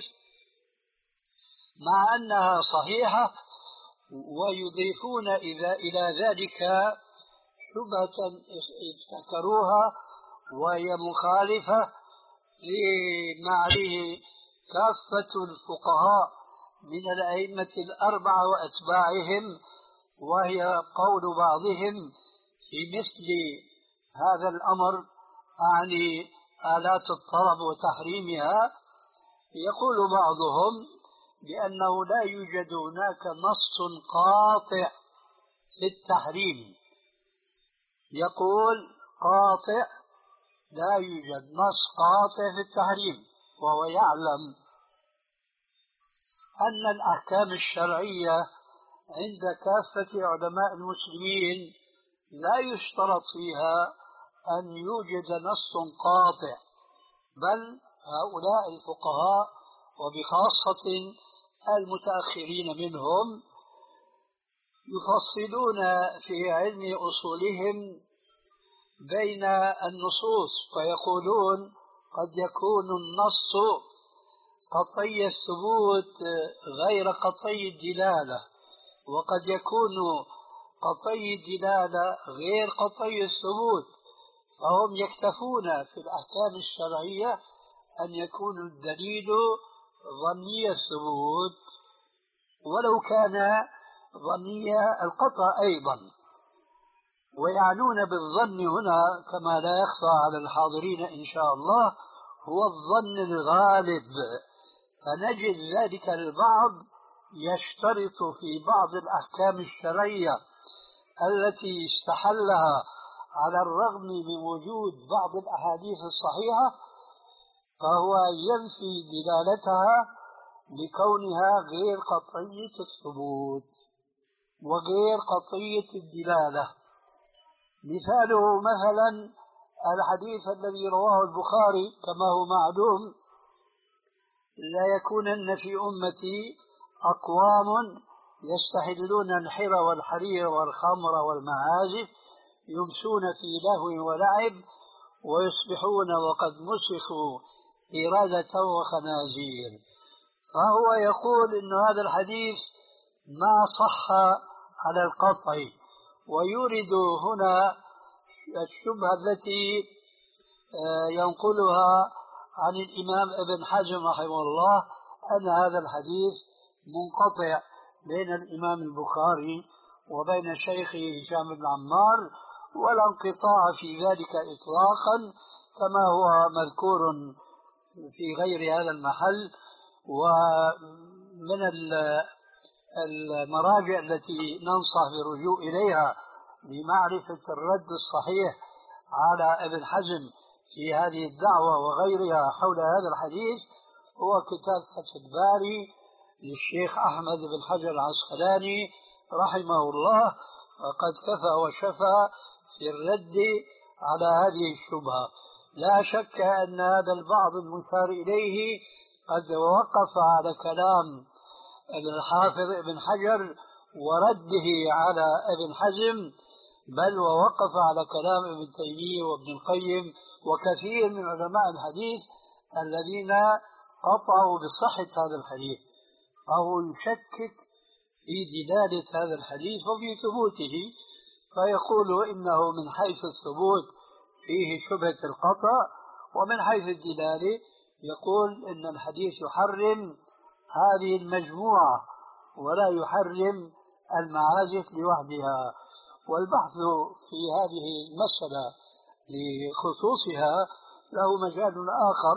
مع أنها صحيحة، ويضيفون إذا إلى ذلك شبهة ابتكروها وهي مخالفة لما عليه كافة الفقهاء من الأئمة الأربعة وأتباعهم، وهي قول بعضهم في مثل هذا الأمر أعني آلات الطرب وتحريمها. يقول بعضهم بأنه لا يوجد هناك نص قاطع في التحريم، يقول قاطع لا يوجد نص قاطع في التحريم، وهو يعلم أن الأحكام الشرعية عند كافة علماء المسلمين لا يشترط فيها أن يوجد نص قاطع، بل هؤلاء الفقهاء وبخاصة المتأخرين منهم يفصلون في علم أصولهم بين النصوص، فيقولون قد يكون النص قطعي الثبوت غير قطعي الدلالة، وقد يكون قطعي الدلالة غير قطعي الثبوت، فهم يكتفون في الأحكام الشرعية أن يكون الدليل ظني الثبوت ولو كان ظني القطع أيضا. ويعنون بالظن هنا كما لا يخفى على الحاضرين إن شاء الله هو الظن الغالب، فنجد ذلك البعض يشترط في بعض الأحكام الشرعية التي استحلها على الرغم من وجود بعض الأحاديث الصحيحة، فهو ينفي دلالتها لكونها غير قطعية الثبوت وغير قطعية الدلالة. مثاله مثلا الحديث الذي رواه البخاري كما هو معلوم: لا يكونن في أمتي أقوام يستحلون الحر والحرير والخمر والمعازف يمسون في لهو ولعب ويصبحون وقد مسخوا إرادة وخنازير. فهو يقول إن هذا الحديث ما صح على القطع، ويورد هنا الشبهة التي ينقلها عن الإمام ابن حزم رحمه الله أن هذا الحديث منقطع بين الإمام البخاري وبين شيخه هشام بن عمار، ولا انقطاع في ذلك إطلاقا كما هو مذكور في غير هذا المحل. ومن المراجع التي ننصح بالرجوع إليها لمعرفة الرد الصحيح على ابن حزم في هذه الدعوة وغيرها حول هذا الحديث هو كتاب فتح الباري للشيخ أحمد بن حجر العسقلاني رحمه الله، وقد كفى وشفى في الرد على هذه الشبهة. لا شك أن هذا البعض المشار إليه قد وقف على كلام الحافظ ابن حجر ورده على ابن حزم، بل ووقف على كلام ابن تيمية وابن القيم وكثير من علماء الحديث الذين قطعوا بصحة هذا الحديث، فهو يشكك في دلالة هذا الحديث وفي ثبوته، فيقول إنه من حيث الثبوت فيه شبهة القطع، ومن حيث الدلالة يقول إن الحديث يحرم هذه المجموعة ولا يحرم المعازف لوحدها. والبحث في هذه المسألة لخصوصها له مجال آخر،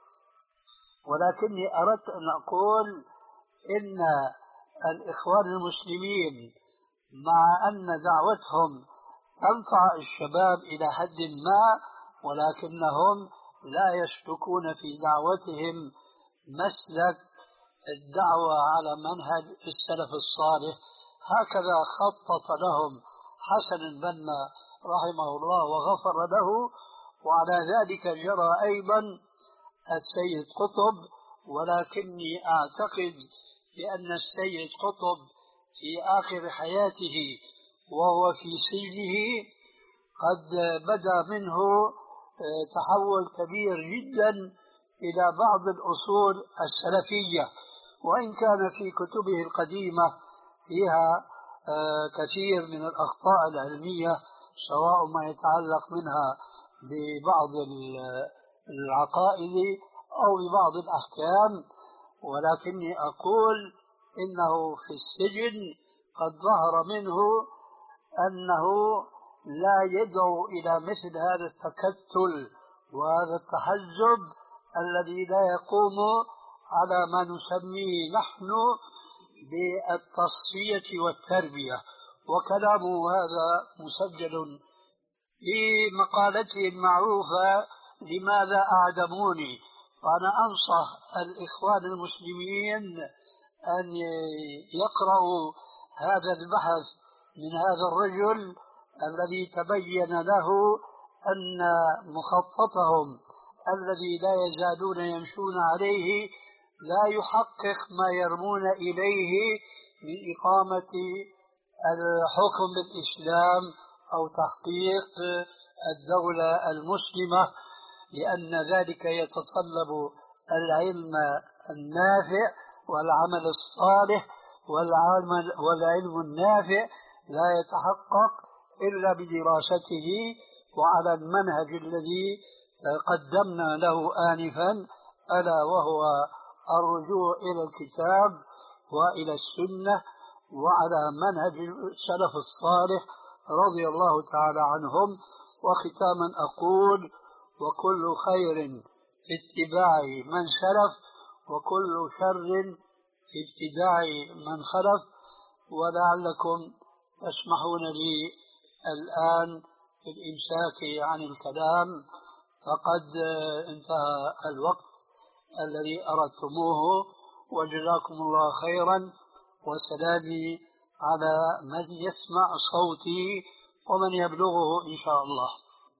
ولكني أردت أن أقول إن الإخوان المسلمين مع أن دعوتهم تنفع الشباب إلى حد ما، ولكنهم لا يسلكون في دعوتهم مسلك الدعوة على منهج السلف الصالح. هكذا خطط لهم حسن البنا رحمه الله وغفر له، وعلى ذلك جرى أيضا السيد قطب. ولكني أعتقد بأن السيد قطب في آخر حياته وهو في سجنه قد بدا منه تحول كبير جدا إلى بعض الأصول السلفية، وإن كان في كتبه القديمة فيها كثير من الأخطاء العلمية، سواء ما يتعلق منها ببعض العقائد أو ببعض الأحكام. ولكني أقول إنه في السجن قد ظهر منه أنه لا يدعو إلى مثل هذا التكتل وهذا التحزب الذي لا يقوم على ما نسميه نحن بالتصفية والتربية. وكلامه هذا مسجل في مقالته المعروفة لماذا أعدموني، وأنا أنصح الإخوان المسلمين أن يقرأوا هذا البحث من هذا الرجل الذي تبين له أن مخططهم الذي لا يزالون يمشون عليه لا يحقق ما يرمون إليه من إقامة الحكم بالإسلام أو تحقيق الدولة المسلمة، لأن ذلك يتطلب العلم النافع والعمل الصالح، والعمل والعلم النافع لا يتحقق إلا بدراسته وعلى المنهج الذي قدمنا له آنفا، ألا وهو الرجوع إلى الكتاب وإلى السنة وعلى منهج السلف الصالح رضي الله تعالى عنهم. وختاما أقول: وكل خير في اتباع من سلف، وكل شر في ابتداع من خلف. ولعلكم تسمحون لي الآن بالإمساك عن الكلام، فقد انتهى الوقت الذي أردتموه، وجزاكم الله خيرا، وسلامي على من يسمع صوتي ومن يبلغه إن شاء الله.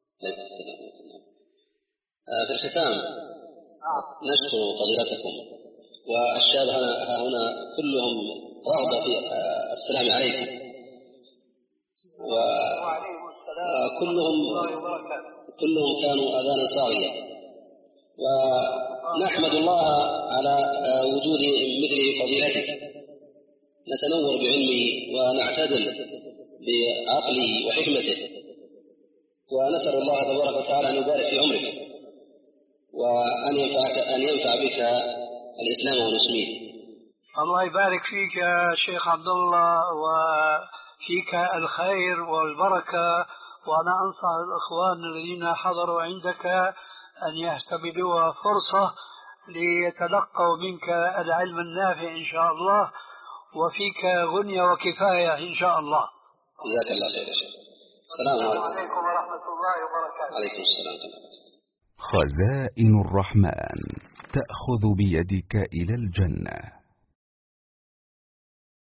في الختام نشكر فضيلتكم، والشباب هنا كلهم رغبة في السلام عليكم، وكلهم كلهم كانوا أذانا صاغية، ونحمد الله على وجود مثل فضيلتك نتنور بعلمه ونعتدل بعقله وحكمته، ونسأل الله تبارك وتعالى أن يبارك في عمرك وأن ينفع أن ينفع بك الإسلام والمسلمين. الله يبارك فيك يا شيخ عبد الله، وفيك الخير والبركة. وأنا أنصح الإخوان الذين حضروا عندك أن يهتبلوا فرصة ليتلقوا منك العلم النافع إن شاء الله، وفيك غنية وكفاية إن شاء الله. جزاك الله خير. السلام عليكم ورحمة الله وبركاته. عليكم السلام. خزائن الرحمن تأخذ بيدك إلى الجنة.